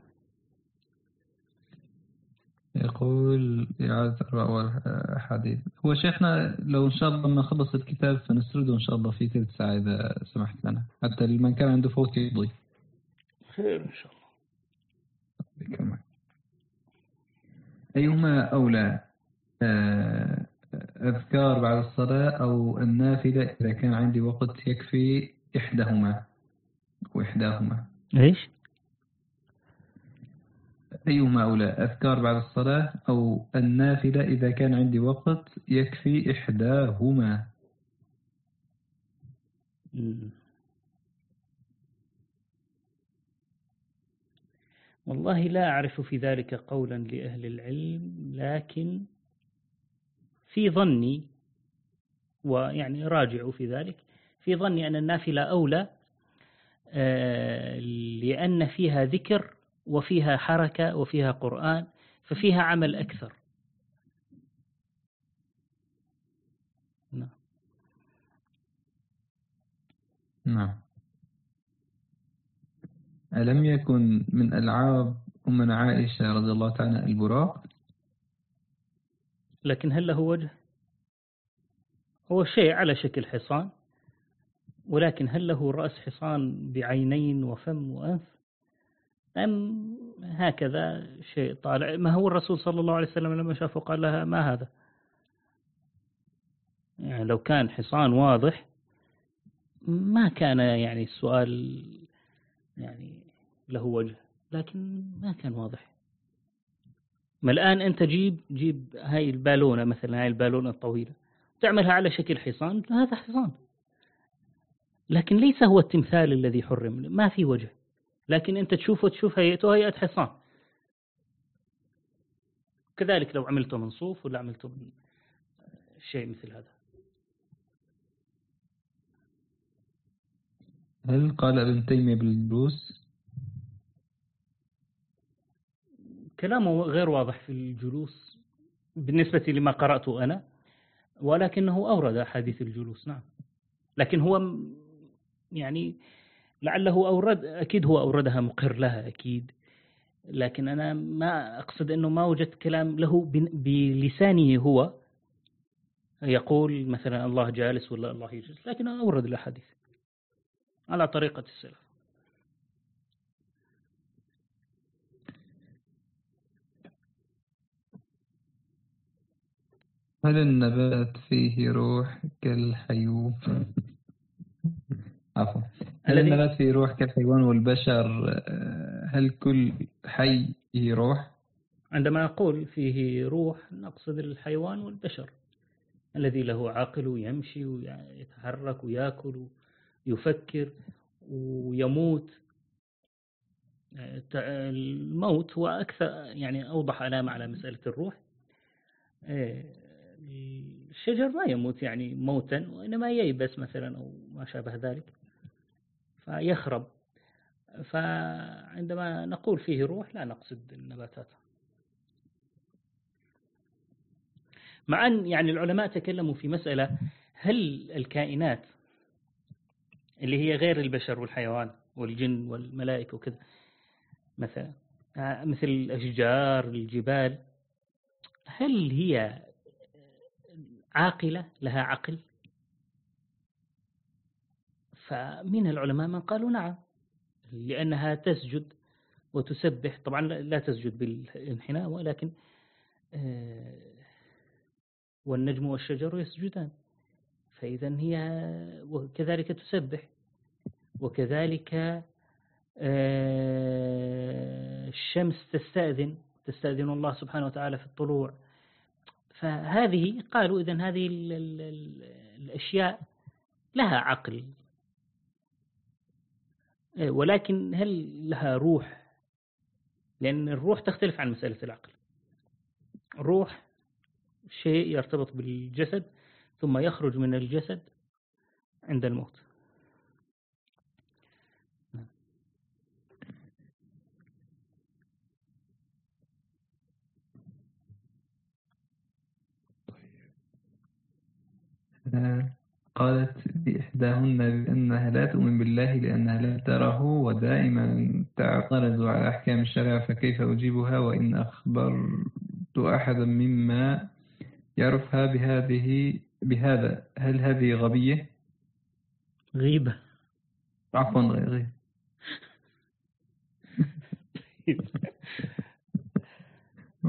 يقول إعادة أربع أحاديث. هو شيخنا لو إن شاء الله لما نخلص الكتاب فنسرده إن شاء الله في ثلث ساعة إذا سمحت لنا، حتى لمن كان عنده فوت يضيف. خير إن شاء الله. أيهما أولى، أذكار بعد الصلاة أو النافلة إذا كان عندي وقت يكفي إحداهما وإحداهما؟ إيش؟ أيهما أولى، أذكار بعد الصلاة أو النافلة إذا كان عندي وقت يكفي إحداهما؟ والله لا أعرف في ذلك قولا لأهل العلم، لكن في ظني، ويعني راجعوا في ذلك، في ظني أن النافلة أولى، لأن فيها ذكر وفيها حركة وفيها قرآن، ففيها عمل أكثر. نعم. نعم. ألم يكن من ألعاب أمنا عائشة رضي الله تعالى البراق؟ لكن هل له وجه؟ هو شيء على شكل حصان، ولكن هل له رأس حصان بعينين وفم وأنف، أم هكذا شيء طالع؟ ما هو الرسول صلى الله عليه وسلم لما شافه قال لها ما هذا؟ يعني لو كان حصان واضح ما كان يعني السؤال يعني له وجه، لكن ما كان واضح. ما الآن أنت جيب جيب هاي البالونة مثلا، هاي البالونة الطويلة تعملها على شكل حصان، هذا حصان، لكن ليس هو التمثال الذي حرم، ما في وجه، لكن أنت تشوفه تشوف هيئته هيئة حصان. كذلك لو عملته من صوف ولا عملته من شيء مثل هذا. هل قال ابن تيمية بالجلوس؟ كلامه غير واضح في الجلوس بالنسبة لما قرأته أنا، ولكنه أورد أحاديث الجلوس، نعم، لكن هو يعني لعله أورد، أكيد هو أوردها مقر لها أكيد، لكن أنا ما أقصد أنه ما وجدت كلام له بلسانه هو يقول مثلا الله جالس ولا الله يجلس، لكن أورد الأحاديث على طريقة السلف. هل النبات فيه روح كالحيوان؟ عفوا. هل النبات فيه روح كالحيوان والبشر؟ هل كل حي فيه روح؟ عندما نقول فيه روح نقصد الحيوان والبشر، الذي له عقل ويمشي ويتحرك ويأكل ويفكر ويموت. الموت هو أكثر يعني أوضح علامة على مسألة الروح. الشجر ما يموت يعني موتا، وإنما ييبس مثلا أو ما شابه ذلك فيخرب. فعندما نقول فيه روح لا نقصد النباتات، مع أن يعني العلماء تكلموا في مسألة، هل الكائنات اللي هي غير البشر والحيوان والجن والملائكة وكذا، مثلا مثل الأشجار الجبال، هل هي عاقلة لها عقل؟ فمن العلماء من قالوا نعم، لأنها تسجد وتسبح، طبعا لا تسجد بالانحناء، ولكن والنجم والشجر يسجدان، فإذا هي وكذلك تسبح، وكذلك الشمس تستأذن تستأذن الله سبحانه وتعالى في الطلوع. فهذه قالوا إذن هذه الأشياء لها عقل، ولكن هل لها روح؟ لأن الروح تختلف عن مسألة العقل. الروح شيء يرتبط بالجسد ثم يخرج من الجسد عند الموت. قالت بإحداهن بأنها لا تؤمن بالله لأنها لا تراه ودائما تعترض على أحكام الشرع، فكيف أجيبها وإن أخبرت أحدا مما يعرفها بهذه بهذا؟ هل هذه غبية؟ غيبة، عفوا غيبة.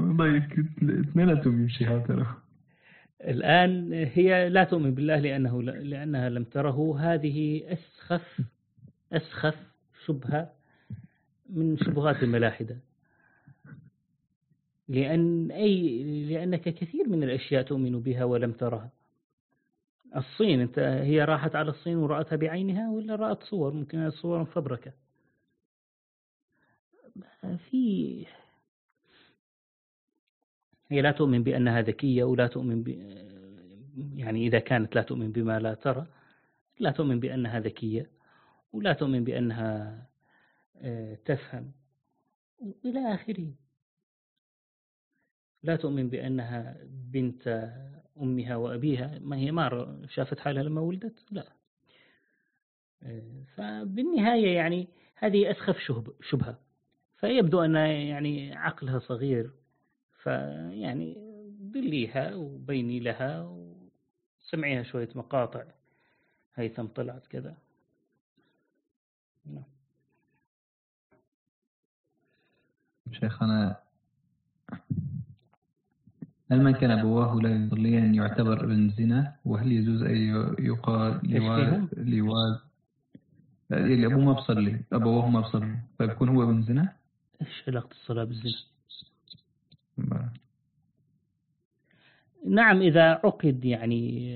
والله اثنيناتهم يمشي ترى. الآن هي لا تؤمن بالله لأنه لأنها لم تره. هذه أسخف أسخف شبهة من شبهات الملاحدة، لأن أي لأنك كثير من الأشياء تؤمن بها ولم ترها. الصين أنت هي راحت على الصين ورأتها بعينها ولا رأت صور؟ ممكن صور مفبركة. في هي لا تؤمن بأنها ذكية ولا تؤمن ب... يعني إذا كانت لا تؤمن بما لا ترى، لا تؤمن بأنها ذكية ولا تؤمن بأنها تفهم إلى آخره. لا تؤمن بأنها بنت أمها وأبيها، ما هي ما شافت حالها لما ولدت، لا. فبالنهاية يعني هذه أسخف شبهة، فيبدو أن يعني عقلها صغير، فيعني دليها وبيني لها وسمعيها شوية مقاطع هيثم طلعت كذا. شيخنا، هل من كان أبواه لا يصليان يعتبر ابن زنا؟ وهل يجوز أن يقال لوالد اللي أبوه ما بصلي أبوه ما بصلي فيكون هو ابن زنا؟ إيش علاقة الصلاة بالزنا؟ نعم، إذا عقد يعني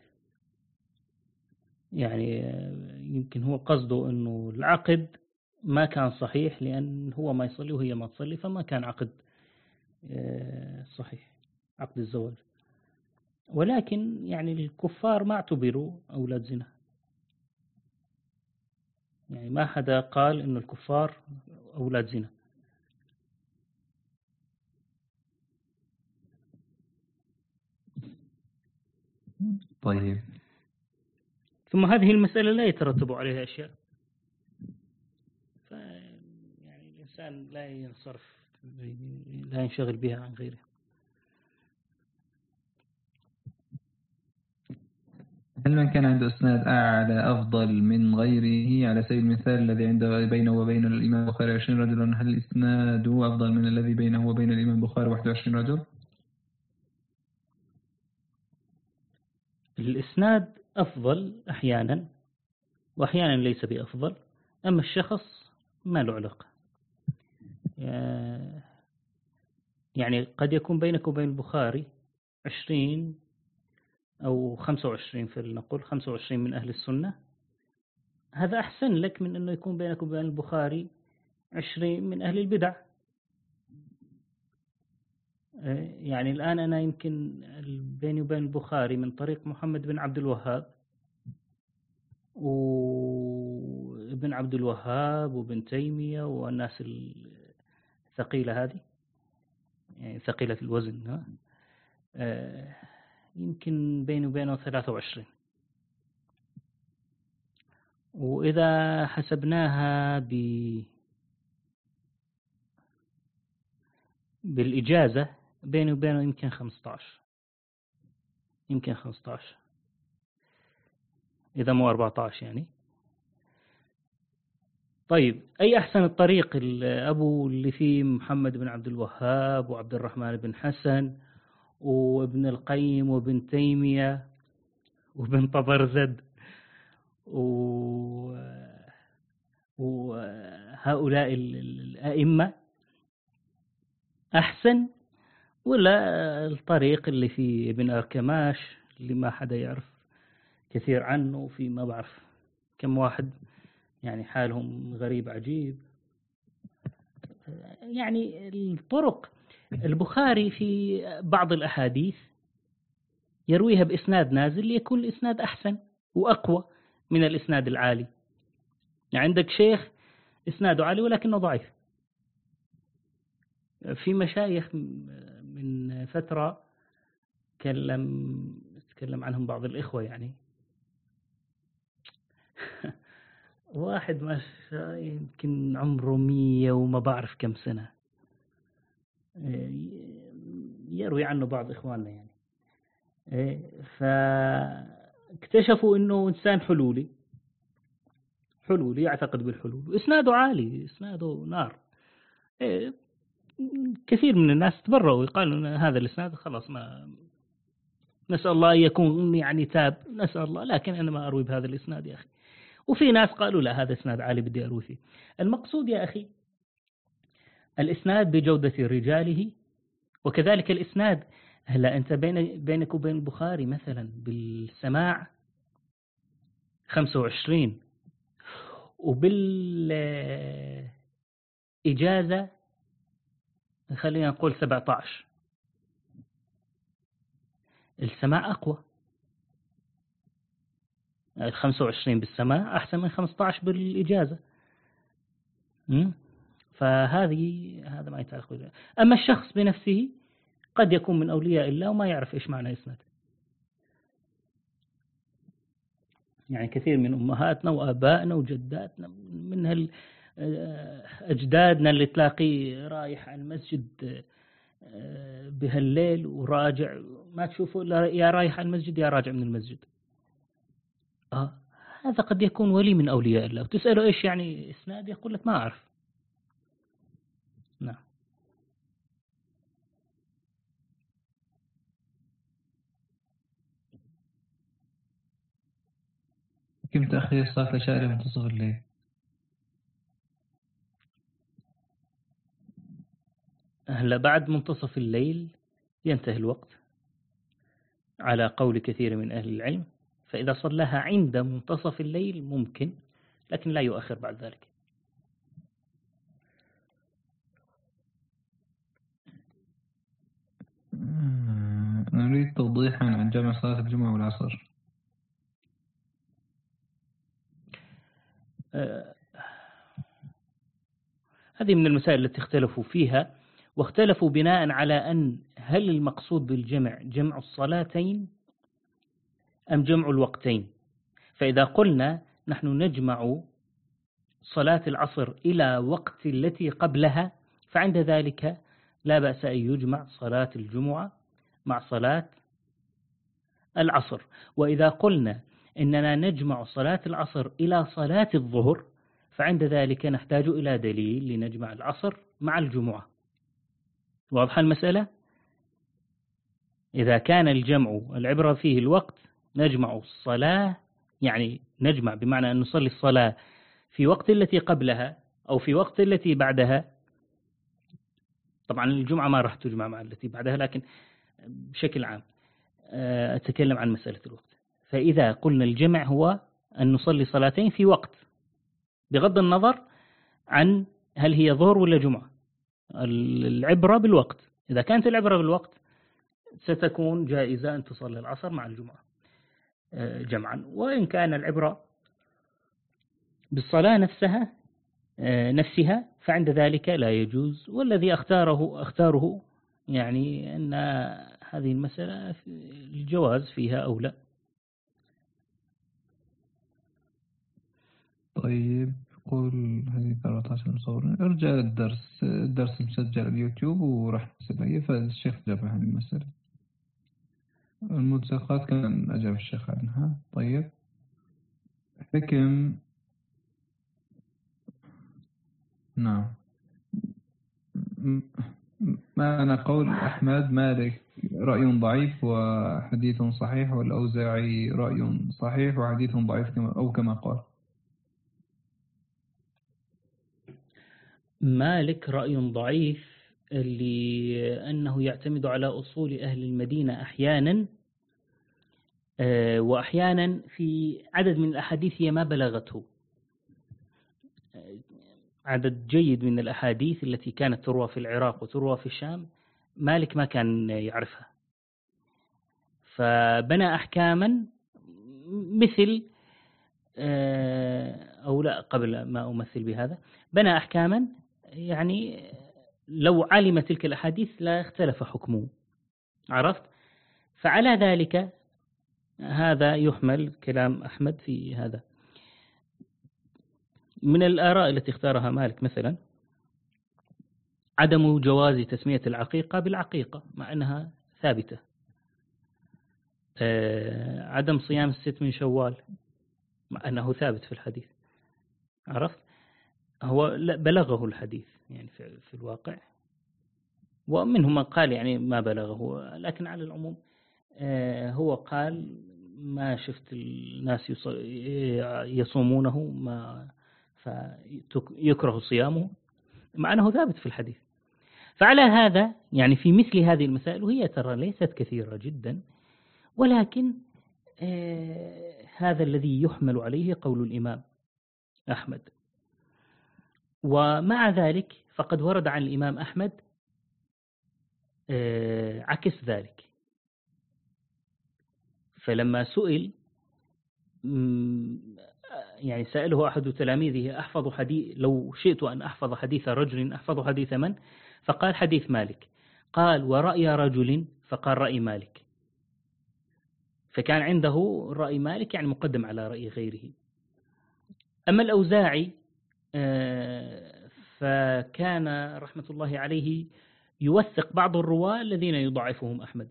يعني يمكن هو قصده أنه العقد ما كان صحيح لأن هو ما يصلي وهي ما تصلي، فما كان عقد صحيح، عقد الزواج. ولكن يعني الكفار ما اعتبروا أولاد زنا، يعني ما حدا قال إنه الكفار أولاد زنا. طيب، ثم هذه المسألة لا يترتب عليها أشياء، يعني الإنسان لا ينصرف لا ينشغل بها عن غيره. هل من كان عنده إسناد أعلى أفضل من غيره؟ على سبيل المثال الذي عنده بينه وبين الإمام البخاري عشرين رجلا، هل إسناده أفضل من الذي بينه وبين الإمام البخاري واحد وعشرين رجل؟ الإسناد أفضل أحيانا وأحيانا ليس بأفضل، أما الشخص ما له علاقة. يعني قد يكون بينك وبين البخاري عشرين أو خمسة وعشرين، فلنقول خمسة وعشرين من أهل السنة، هذا أحسن لك من أنه يكون بينك وبين البخاري عشرين من أهل البدع. يعني الآن أنا يمكن بيني وبين البخاري من طريق محمد بن عبد الوهاب وابن عبد الوهاب وابن تيمية والناس الثقيلة هذه، يعني ثقيلة الوزن، ها؟ يمكن بيني وبينه ثلاثة وعشرين. وإذا حسبناها ب بالإجازة بيني وبينه يمكن خمسة عشر، يمكن خمسة عشر إذا مو أربعة عشر يعني. طيب، أي أحسن الطريق أبو اللي فيه محمد بن عبد الوهاب وعبد الرحمن بن حسن وابن القيم وابن تيمية وابن طبرزد وهؤلاء الأئمة أحسن، ولا الطريق اللي فيه ابن أركماش اللي ما حدا يعرف كثير عنه، وفي ما بعرف كم واحد يعني حالهم غريب عجيب؟ يعني الطرق البخاري في بعض الأحاديث يرويها بإسناد نازل ليكون الإسناد أحسن وأقوى من الإسناد العالي. يعني عندك شيخ إسناده عالي ولكنه ضعيف. في مشايخ من فترة تكلم تكلم عنهم بعض الإخوة، يعني واحد ما يمكن عمره مية وما بعرف كم سنة، يروي عنه بعض إخواننا يعني، فاكتشفوا إنه إنسان حلولي حلولي يعتقد بالحلول، وإسناده عالي، إسناده نار. كثير من الناس تبرؤوا ويقالوا أن هذا الإسناد خلاص ما نسأل الله أن يكون يعني تاب، نسأل الله، لكن أنا ما أروي بهذا الإسناد يا أخي. وفي ناس قالوا لا هذا إسناد عالي بدي أروي فيه. المقصود يا أخي الإسناد بجودة رجاله، وكذلك الإسناد. هلا أنت بين بينك وبين البخاري مثلا بالسماع خمسة وعشرين، وبالإجازة خلينا نقول سبعة عشر. السماع أقوى، خمسة وعشرين بالسماع أحسن من خمسة عشر بالإجازة. فهذه هذا ما يتعلق به. أما الشخص بنفسه قد يكون من أولياء الله وما يعرف إيش معنى إسناد. يعني كثير من أمهاتنا وآبائنا وجداتنا من هال أجدادنا اللي تلاقيه رايح على المسجد بهالليل وراجع، ما تشوفه يا رايح على المسجد يا راجع من المسجد. آه هذا قد يكون ولي من أولياء الله، وتسأله إيش يعني إسناد يقول لك ما أعرف. نعم. كيف تأخير صلاة العشاء إلى منتصف الليل؟ هلا بعد منتصف الليل ينتهي الوقت على قول كثير من أهل العلم، فإذا صلىها عند منتصف الليل ممكن، لكن لا يؤخر بعد ذلك. نريد توضيحا عن جمع صلاة الجمعة والعصر. آه هذه من المسائل التي اختلفوا فيها، واختلفوا بناء على أن هل المقصود بالجمع جمع الصلاتين أم جمع الوقتين. فإذا قلنا نحن نجمع صلاة العصر إلى وقت التي قبلها، فعند ذلك لا بأس أن يجمع صلاة الجمعة مع صلاة العصر. وإذا قلنا إننا نجمع صلاة العصر إلى صلاة الظهر، فعند ذلك نحتاج إلى دليل لنجمع العصر مع الجمعة. واضحة المسألة؟ إذا كان الجمع العبرة فيه الوقت نجمع الصلاة، يعني نجمع بمعنى أن نصلي الصلاة في وقت التي قبلها أو في وقت التي بعدها. طبعا الجمعة ما راح تجمع مع التي بعدها، لكن بشكل عام أتكلم عن مسألة الوقت. فإذا قلنا الجمع هو أن نصلي صلاتين في وقت، بغض النظر عن هل هي ظهر ولا جمعة، العبرة بالوقت. إذا كانت العبرة بالوقت ستكون جائزة أن تصلي العصر مع الجمعة جمعا، وإن كان العبرة بالصلاة نفسها نفسها فعند ذلك لا يجوز. والذي اختاره اختاره يعني أن هذه المسألة الجواز فيها أولى. طيب قول هذه أربعة عشر مصورين. ارجع للدرس، الدرس مسجل على اليوتيوب وراح نسأل فالشيخ جاب عن المسألة. الملصقات كان أجاب الشيخ عنها. طيب حكم. نعم. ما أنا قول أحمد مالك رأي ضعيف وحديث صحيح، والأوزاعي رأي صحيح وحديث ضعيف كما أو كما قال مالك رأي ضعيف لأنه يعتمد على أصول أهل المدينة أحيانا، وأحيانا في عدد من الأحاديث هي ما بلغته. عدد جيد من الأحاديث التي كانت تروى في العراق وتروى في الشام مالك ما كان يعرفها، فبنى أحكاما مثل أو لا قبل ما أمثل بهذا بنى أحكاما يعني لو علم تلك الأحاديث لا اختلف حكمه. عرفت؟ فعلى ذلك هذا يحمل كلام أحمد في هذا. من الآراء التي اختارها مالك مثلا عدم جواز تسمية العقيقة بالعقيقة مع أنها ثابتة. عدم صيام الست من شوال مع أنه ثابت في الحديث. عرفت؟ هو بلغه الحديث يعني في الواقع، ومنهم من قال يعني ما بلغه، لكن على العموم هو قال ما شفت الناس يصومونه ما فيكره صيامه، مع أنه ثابت في الحديث. فعلى هذا يعني في مثل هذه المسائل، وهي ترى ليست كثيرة جدا، ولكن آه هذا الذي يحمل عليه قول الإمام أحمد. ومع ذلك فقد ورد عن الإمام أحمد آه عكس ذلك. فلما سئل يعني سأله أحد تلاميذه أحفظ حديث لو شئت أن أحفظ حديث رجل أحفظ حديث من؟ فقال حديث مالك. قال ورأي رجل؟ فقال رأي مالك. فكان عنده رأي مالك يعني مقدم على رأي غيره. أما الأوزاعي فكان رحمة الله عليه يوثق بعض الرواة الذين يضعفهم أحمد،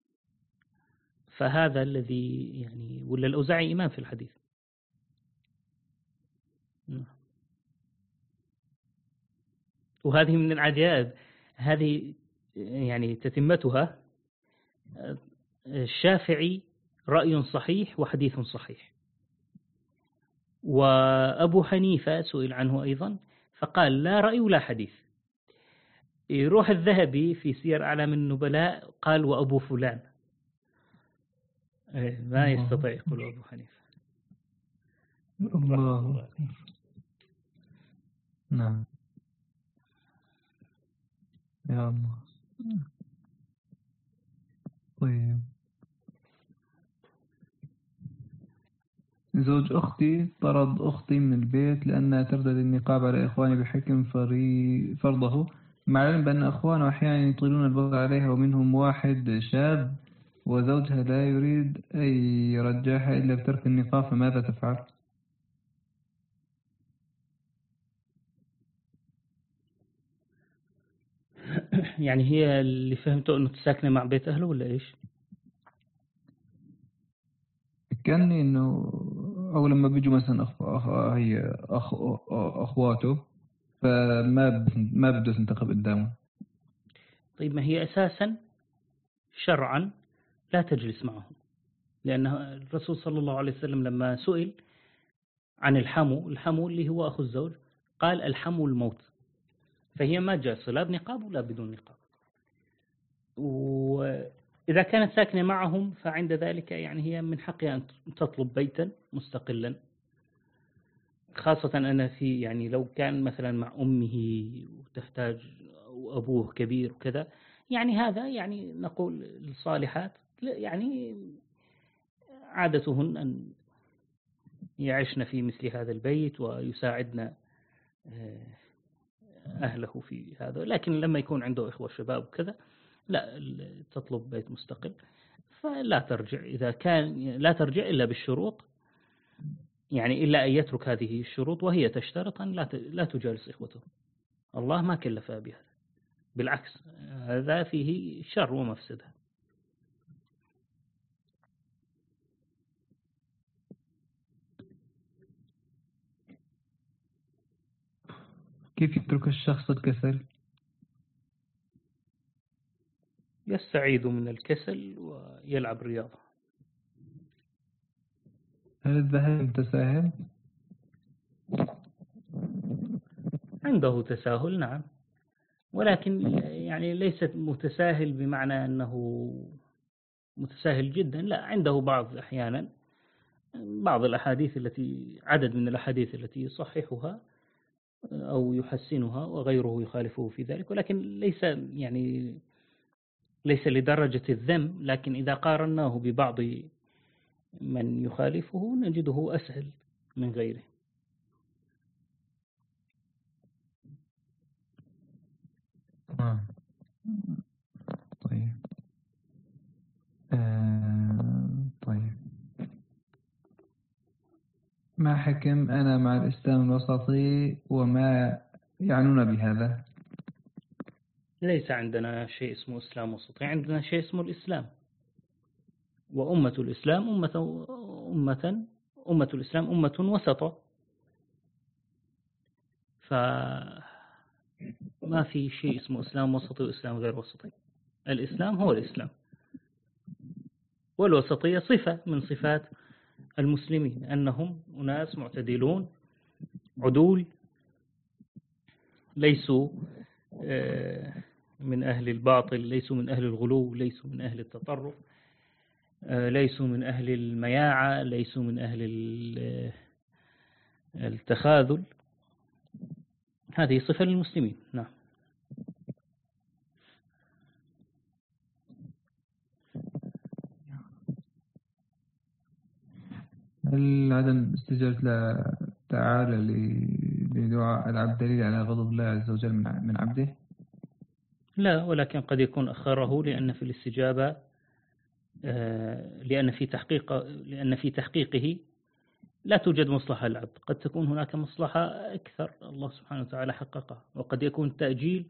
فهذا الذي يعني ولا الأوزاعي إمام في الحديث. وهذه من العجائب، هذه يعني تتمتها الشافعي رأي صحيح وحديث صحيح، وأبو حنيفة سئل عنه أيضا فقال لا رأي ولا حديث. يروح الذهبي في سير أعلام النبلاء قال وأبو فلان، ما يستطيع يقول أبو حنيفة. الله. نعم يا الله. طيب زوج أختي طرد أختي من البيت لأنها تردد النقاب على إخواني بحكم فري فرضه، مع العلم بأن أخوانه أحيانا يطيلون البصر عليها ومنهم واحد شاب وزوجها لا يريد أن يرجعها إلا بترك النقاب، فماذا تفعل؟ يعني هي اللي فهمته أنه تساكنه مع بيت أهله ولا إيش؟ كأني إنه أو لما بيجوا مثلا أخ... أخ... هي أخ... أخواته فما ما بده تنتقب قدامه. طيب ما هي أساسا شرعا لا تجلس معهم، لأن الرسول صلى الله عليه وسلم لما سئل عن الحمو، الحمو اللي هو أخو الزوج، قال الحمو الموت، فهي ما جالسة لا بنقاب ولا بدون نقاب. وإذا كانت ساكنة معهم فعند ذلك يعني هي من حقها أن تطلب بيتا مستقلا، خاصة أن في يعني لو كان مثلا مع أمه وتحتاج وأبوه كبير وكذا، يعني هذا يعني نقول للصالحات يعني عادتهن أن يعيشن في مثل هذا البيت ويساعدن أهله في هذا. لكن لما يكون عنده إخوة شباب وكذا لا، تطلب بيت مستقل، فلا ترجع إذا كان لا ترجع إلا بالشروط، يعني إلا أن يترك هذه الشروط وهي تشترط أن لا لا تجالس إخوته. الله ما كلفها بها، بالعكس هذا فيه شر ومفسدة. كيف يترك الشخص الكسل؟ يستعيذ من الكسل ويلعب رياضة. هل الذهاب متساهل؟ عنده تساهل نعم، ولكن يعني ليست متساهل بمعنى أنه متساهل جدا، لا، عنده بعض أحيانا بعض الأحاديث التي عدد من الأحاديث التي يصححها أو يحسنها وغيره يخالفه في ذلك، ولكن ليس يعني ليس لدرجة الذم. لكن إذا قارناه ببعض من يخالفه نجده أسهل من غيره. آه. طيب آه. طيب ما حكم أنا مع الإسلام الوسطي وما يعنون بهذا؟ ليس عندنا شيء اسمه إسلام وسطي، عندنا شيء اسمه الإسلام، وأمة الإسلام أمة أمة أمة الإسلام أمة وسطة. ف ما في شيء اسمه إسلام وسطي وإسلام غير وسطي. الإسلام هو الإسلام، والوسطية صفة من صفات المسلمين، أنهم أناس معتدلون عدول، ليسوا من أهل الباطل، ليسوا من أهل الغلو، ليسوا من أهل التطرف، ليسوا من أهل المياعة، ليسوا من أهل التخاذل. هذه صفة للمسلمين. نعم. هل عدم استجابة الله تعالى لدعاء العبد دليل على غضب الله عز وجل من عبده؟ لا، ولكن قد يكون أخره لأن في الاستجابة لأن في تحقيق لأن في تحقيقه لا توجد مصلحة للعبد، قد تكون هناك مصلحة أكثر الله سبحانه وتعالى حققها، وقد يكون التأجيل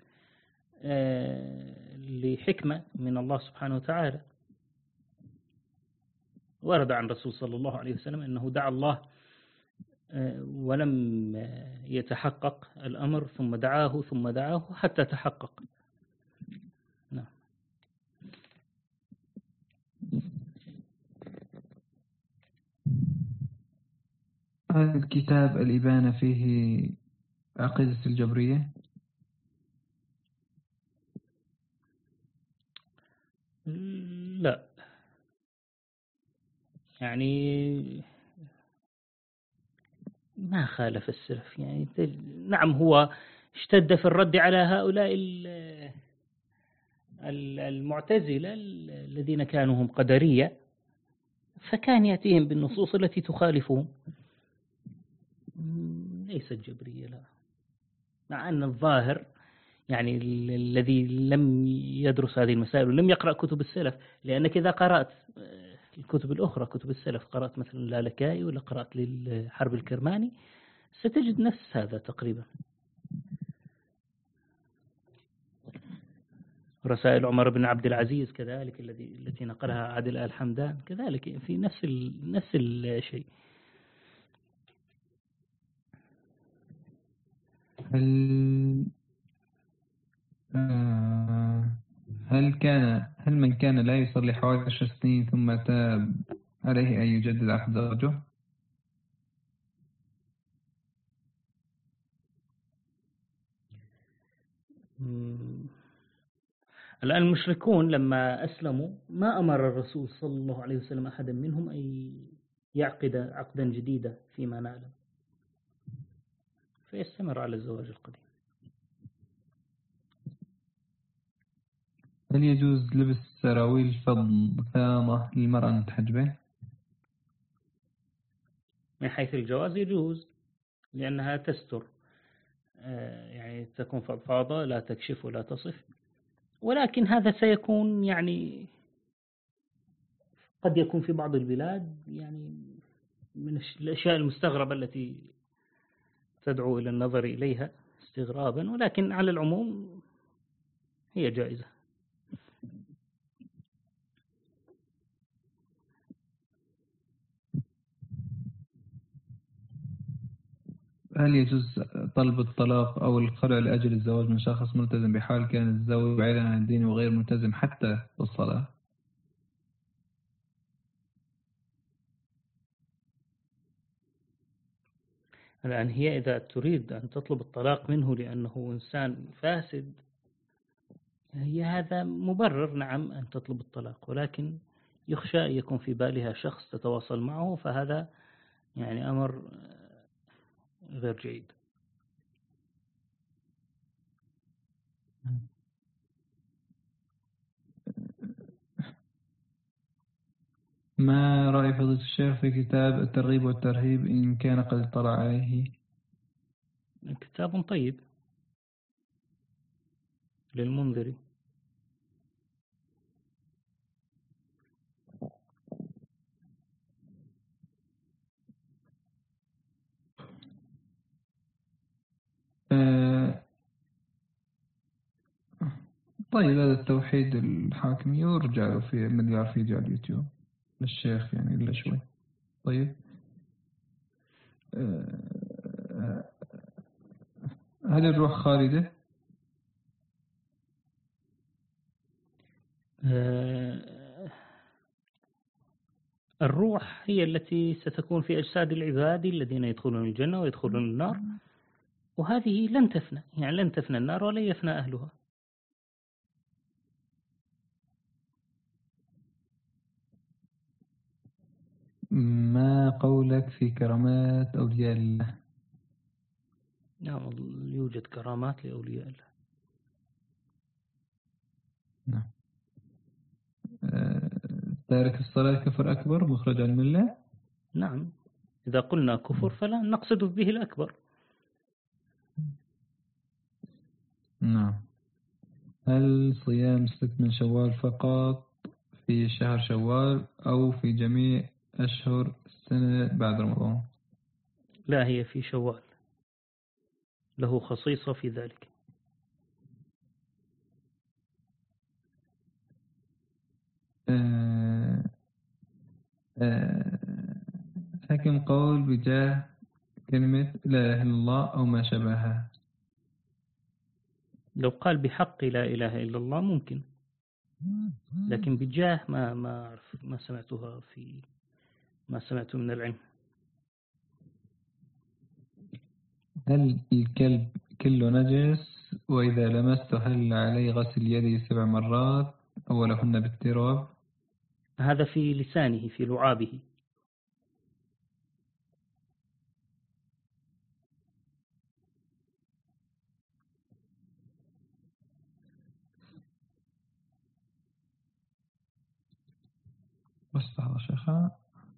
لحكمة من الله سبحانه وتعالى. ورد عن الرسول صلى الله عليه وسلم أنه دعا الله ولم يتحقق الأمر، ثم دعاه ثم دعاه حتى تحقق. نعم. هذا الكتاب الإبانة فيه عقيدة الجبرية؟ لا، يعني ما خالف السلف. يعني نعم، هو اشتد في الرد على هؤلاء المعتزلة الذين كانوا هم قدرية، فكان يأتيهم بالنصوص التي تخالفهم، ليست جبرية. لا، مع أن الظاهر يعني الذي لم يدرس هذه المسائل ولم يقرأ كتب السلف، لأنك إذا قرأت الكتب الأخرى كتب السلف، قرأت مثلا اللالكائي ولا قرأت للحرب الكرماني، ستجد نفس هذا تقريبا. رسائل عمر بن عبد العزيز كذلك الذي التي نقلها عادل آل حمدان كذلك في نفس ال... نفس الشيء. هل هل كان هل من كان لا يصلي حوالي عشر سنين ثم تاب عليه أن يجدد عقد زوجه؟ الآن المشركون لما أسلموا ما أمر الرسول صلى الله عليه وسلم أحدا منهم أن يعقد عقدا جديدا فيما نعلم، فيستمر على الزواج القديم. هل يجوز لبس سراويل فضفاضة للمرأة المتحجبة؟ من حيث الجواز يجوز، لأنها تستر، يعني تكون فضفاضة لا تكشف ولا تصف، ولكن هذا سيكون يعني قد يكون في بعض البلاد يعني من الأشياء المستغربة التي تدعو إلى النظر إليها استغرابا، ولكن على العموم هي جائزة. هل يجوز طلب الطلاق أو الخلع لأجل الزواج من شخص ملتزم بحال كان الزوج بعيدا عن الدين وغير ملتزم حتى بالصلاة؟ الآن هي إذا تريد أن تطلب الطلاق منه لأنه إنسان فاسد، هي هذا مبرر نعم أن تطلب الطلاق، ولكن يخشى أن يكون في بالها شخص تتواصل معه، فهذا يعني أمر غير جيد. ما رأي فضيلة الشيخ في كتاب الترغيب والترهيب إن كان قد اطلع عليه؟ كتاب طيب للمنذري. آه طيب، هذا التوحيد الحاكمي يرجع له في مديار في على اليوتيوب للشيخ يعني إلا شوي. طيب، آه هل الروح خالدة؟ الروح هي التي ستكون في أجساد العباد الذين يدخلون الجنة ويدخلون النار، وهذه لن تفنى، يعني لن تفنى النار ولا يفنى أهلها. ما قولك في كرامات أولياء الله؟ نعم، يوجد كرامات لأولياء الله. نعم. تارك الصلاة كفر أكبر مخرج عن الملة؟ نعم، إذا قلنا كفر فلا نقصد به الأكبر. نعم. هل صيام ست من شوال فقط في شهر شوال أو في جميع أشهر السنة بعد رمضان؟ لا، هي في شوال، له خصيصة في ذلك. آه آه حكم قول بجاه كلمة لا إله إلا الله أو ما شبهها. لو قال بحق لا إله إلا الله ممكن، لكن بجاه ما ما أعرف، ما سمعتها في ما سمعت من العلم. هل الكلب كله نجس؟ وإذا لمسته هل عليه غسل يدي سبع مرات أولهن بالتراب؟ هذا في لسانه، في لعابه. بس هذا شيخنا.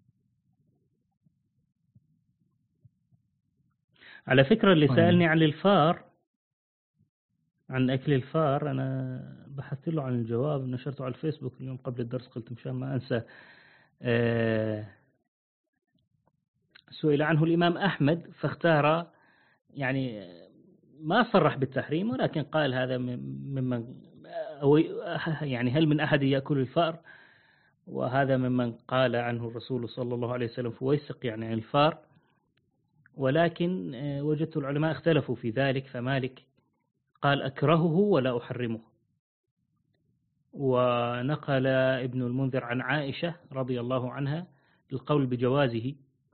على فكرة اللي طيب. سألني عن الفار، عن أكل الفار، أنا بحثت له عن الجواب، نشرته على الفيسبوك اليوم قبل الدرس، قلت مشان ما أنسى. آه سئل عنه الإمام أحمد فاختار، يعني ما صرح بالتحريم، ولكن قال هذا ممن، أو يعني هل من أحد يأكل الفار، وهذا ممن قال عنه الرسول صلى الله عليه وسلم فويسق يعني عن الفار. ولكن وجدت العلماء اختلفوا في ذلك، فمالك قال أكرهه ولا أحرمه، ونقل ابن المنذر عن عائشة رضي الله عنها القول بجوازه.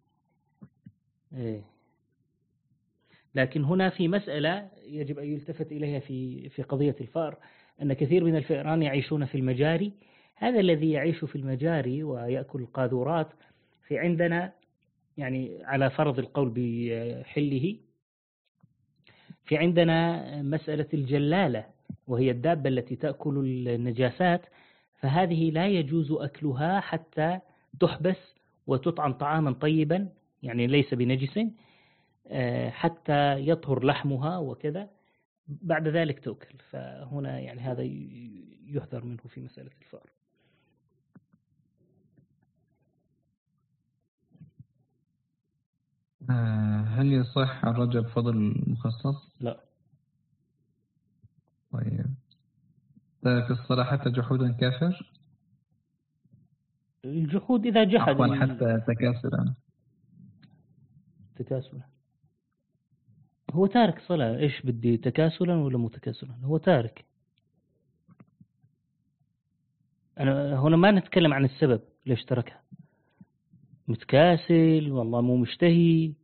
لكن هنا في مسألة يجب أن يلتفت إليها في في قضية الفأر، أن كثير من الفئران يعيشون في المجاري. هذا الذي يعيش في المجاري ويأكل القاذورات، في عندنا يعني على فرض القول بحله، في عندنا مسألة الجلالة، وهي الدابة التي تأكل النجاسات، فهذه لا يجوز أكلها حتى تحبس وتطعم طعاما طيبا، يعني ليس بنجس، حتى يطهر لحمها وكذا، بعد ذلك تؤكل. فهنا يعني هذا يحذر منه في مسألة الفأر. هل يصح الرجب فضل مخصص؟ لا. طيب. تارك الصلاة حتى جحودا كافر؟ الجحود إذا جحد، عفوا حتى تكاسلا. تكاسلا هو تارك صلاة. إيش بدي، تكاسلا ولا متكاسلا؟ هو تارك. أنا هنا ما نتكلم عن السبب ليش تركها، متكاسل والله، مو مشتهي،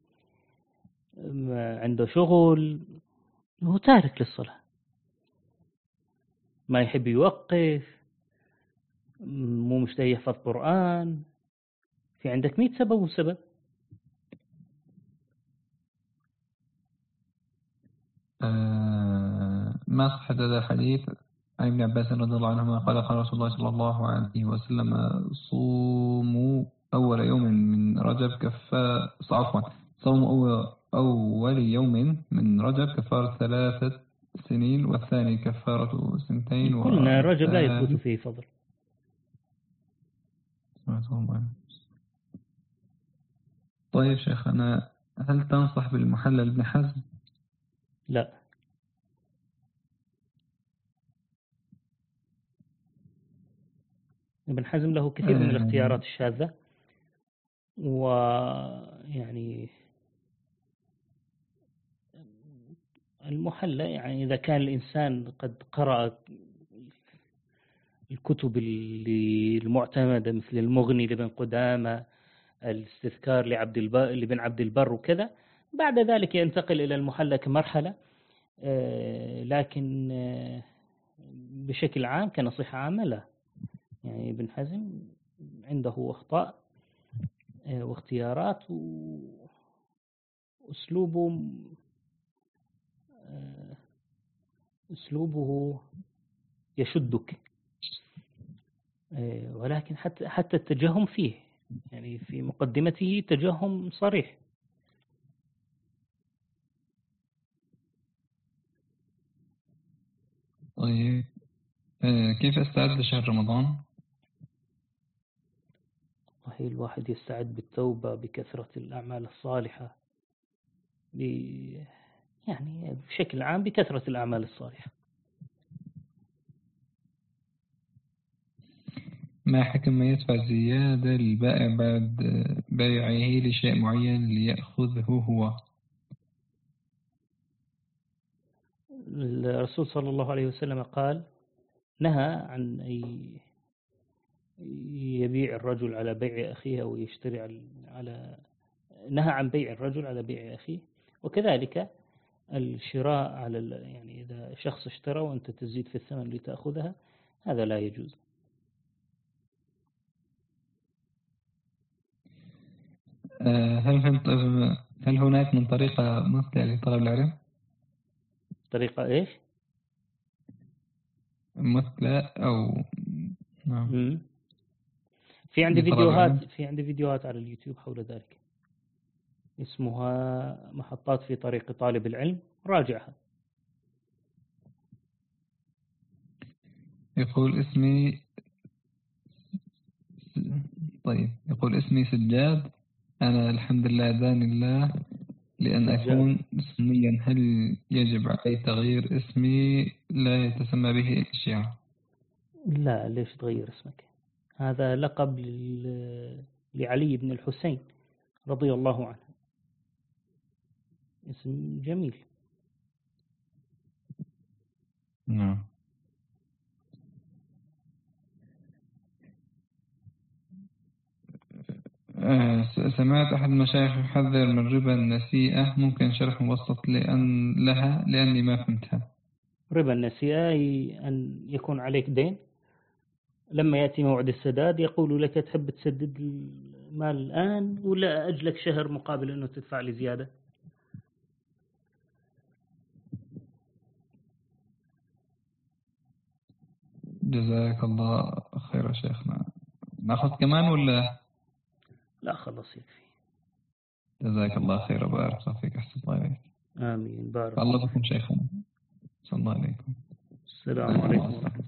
عنده شغل، هو تارك للصلاة، ما يحب يوقف، مو مشتهي يحفظ قرآن. في عندك مئة سبب وسبب. آه ما صح هذا الحديث عن ابن عباس رضي الله عنهما قال قال رسول الله صلى الله عليه وسلم صوموا أول يوم من رجب كفارة عفوا صوموا أول, أول يوم من رجب كفارة ثلاثة سنين، والثاني كفارة سنتين، قلنا رجب لا يثبت فيه فضل. طيب شيخنا، هل تنصح بالمحلل ابن حزم؟ لا. ابن حزم له كثير من الاختيارات الشاذة، ويعني المحلى يعني إذا كان الإنسان قد قرأ الكتب اللي المعتمدة مثل المغني لابن قدامة، الاستذكار لعبد البر لابن عبد البر وكذا. بعد ذلك ينتقل إلى المحلى كمرحلة، لكن بشكل عام كنصيحة عامة لا. يعني ابن حزم عنده أخطاء واختيارات وأسلوبه أسلوبه يشدك، ولكن حتى حتى التجهم فيه، يعني في مقدمته تجهم صريح. طيب كيف أستعد لشهر رمضان؟ والله الواحد يستعد بالتوبة، بكثرة الأعمال الصالحة، ب... يعني بشكل عام بكثرة الأعمال الصالحة. ما حكم ما يدفع زيادة للبائع بعد بيعه لشيء معين ليأخذه هو؟ الرسول صلى الله عليه وسلم قال نهى عن أن يبيع الرجل على بيع أخيه أو يشتري على نهى عن بيع الرجل على بيع أخيه، وكذلك الشراء على، يعني إذا شخص اشترى وأنت تزيد في الثمن لتأخذها، هذا لا يجوز. هل هل هناك من طريقة مثلى لطلب العلم؟ طريقة إيش؟ مثلى أو نعم. في عندي فيديوهات في عندي فيديوهات على اليوتيوب حول ذلك، اسمها محطات في طريق طالب العلم، راجعها. يقول اسمي طيب يقول اسمي سجاد، أنا الحمد لله داني الله لأن سجاد. أكون اسميا، هل يجب علي تغيير اسمي لا يتسمى به الشيعة؟ لا، ليش تغير اسمك؟ هذا لقب لعلي بن الحسين رضي الله عنه، اسم جميل. نعم. سمعت أحد المشايخ يحذر من ربا النسيئة، ممكن شرح مبسط لأن لها لأني ما فهمتها. ربا النسيئة أن يكون عليك دين، لما يأتي موعد السداد يقول لك تحب تسدد المال الآن ولا أجلك شهر مقابل أنه تدفع لي زيادة. جزاك الله خير شيخنا. ناخذ كمان ولا لا؟ خلص يكفي. جزاك الله خير وبارك الله فيك، أحسن الله إليك. آمين. بارك الله بكم شيخنا. صلى الله عليكم. السلام عليكم ورحمة الله.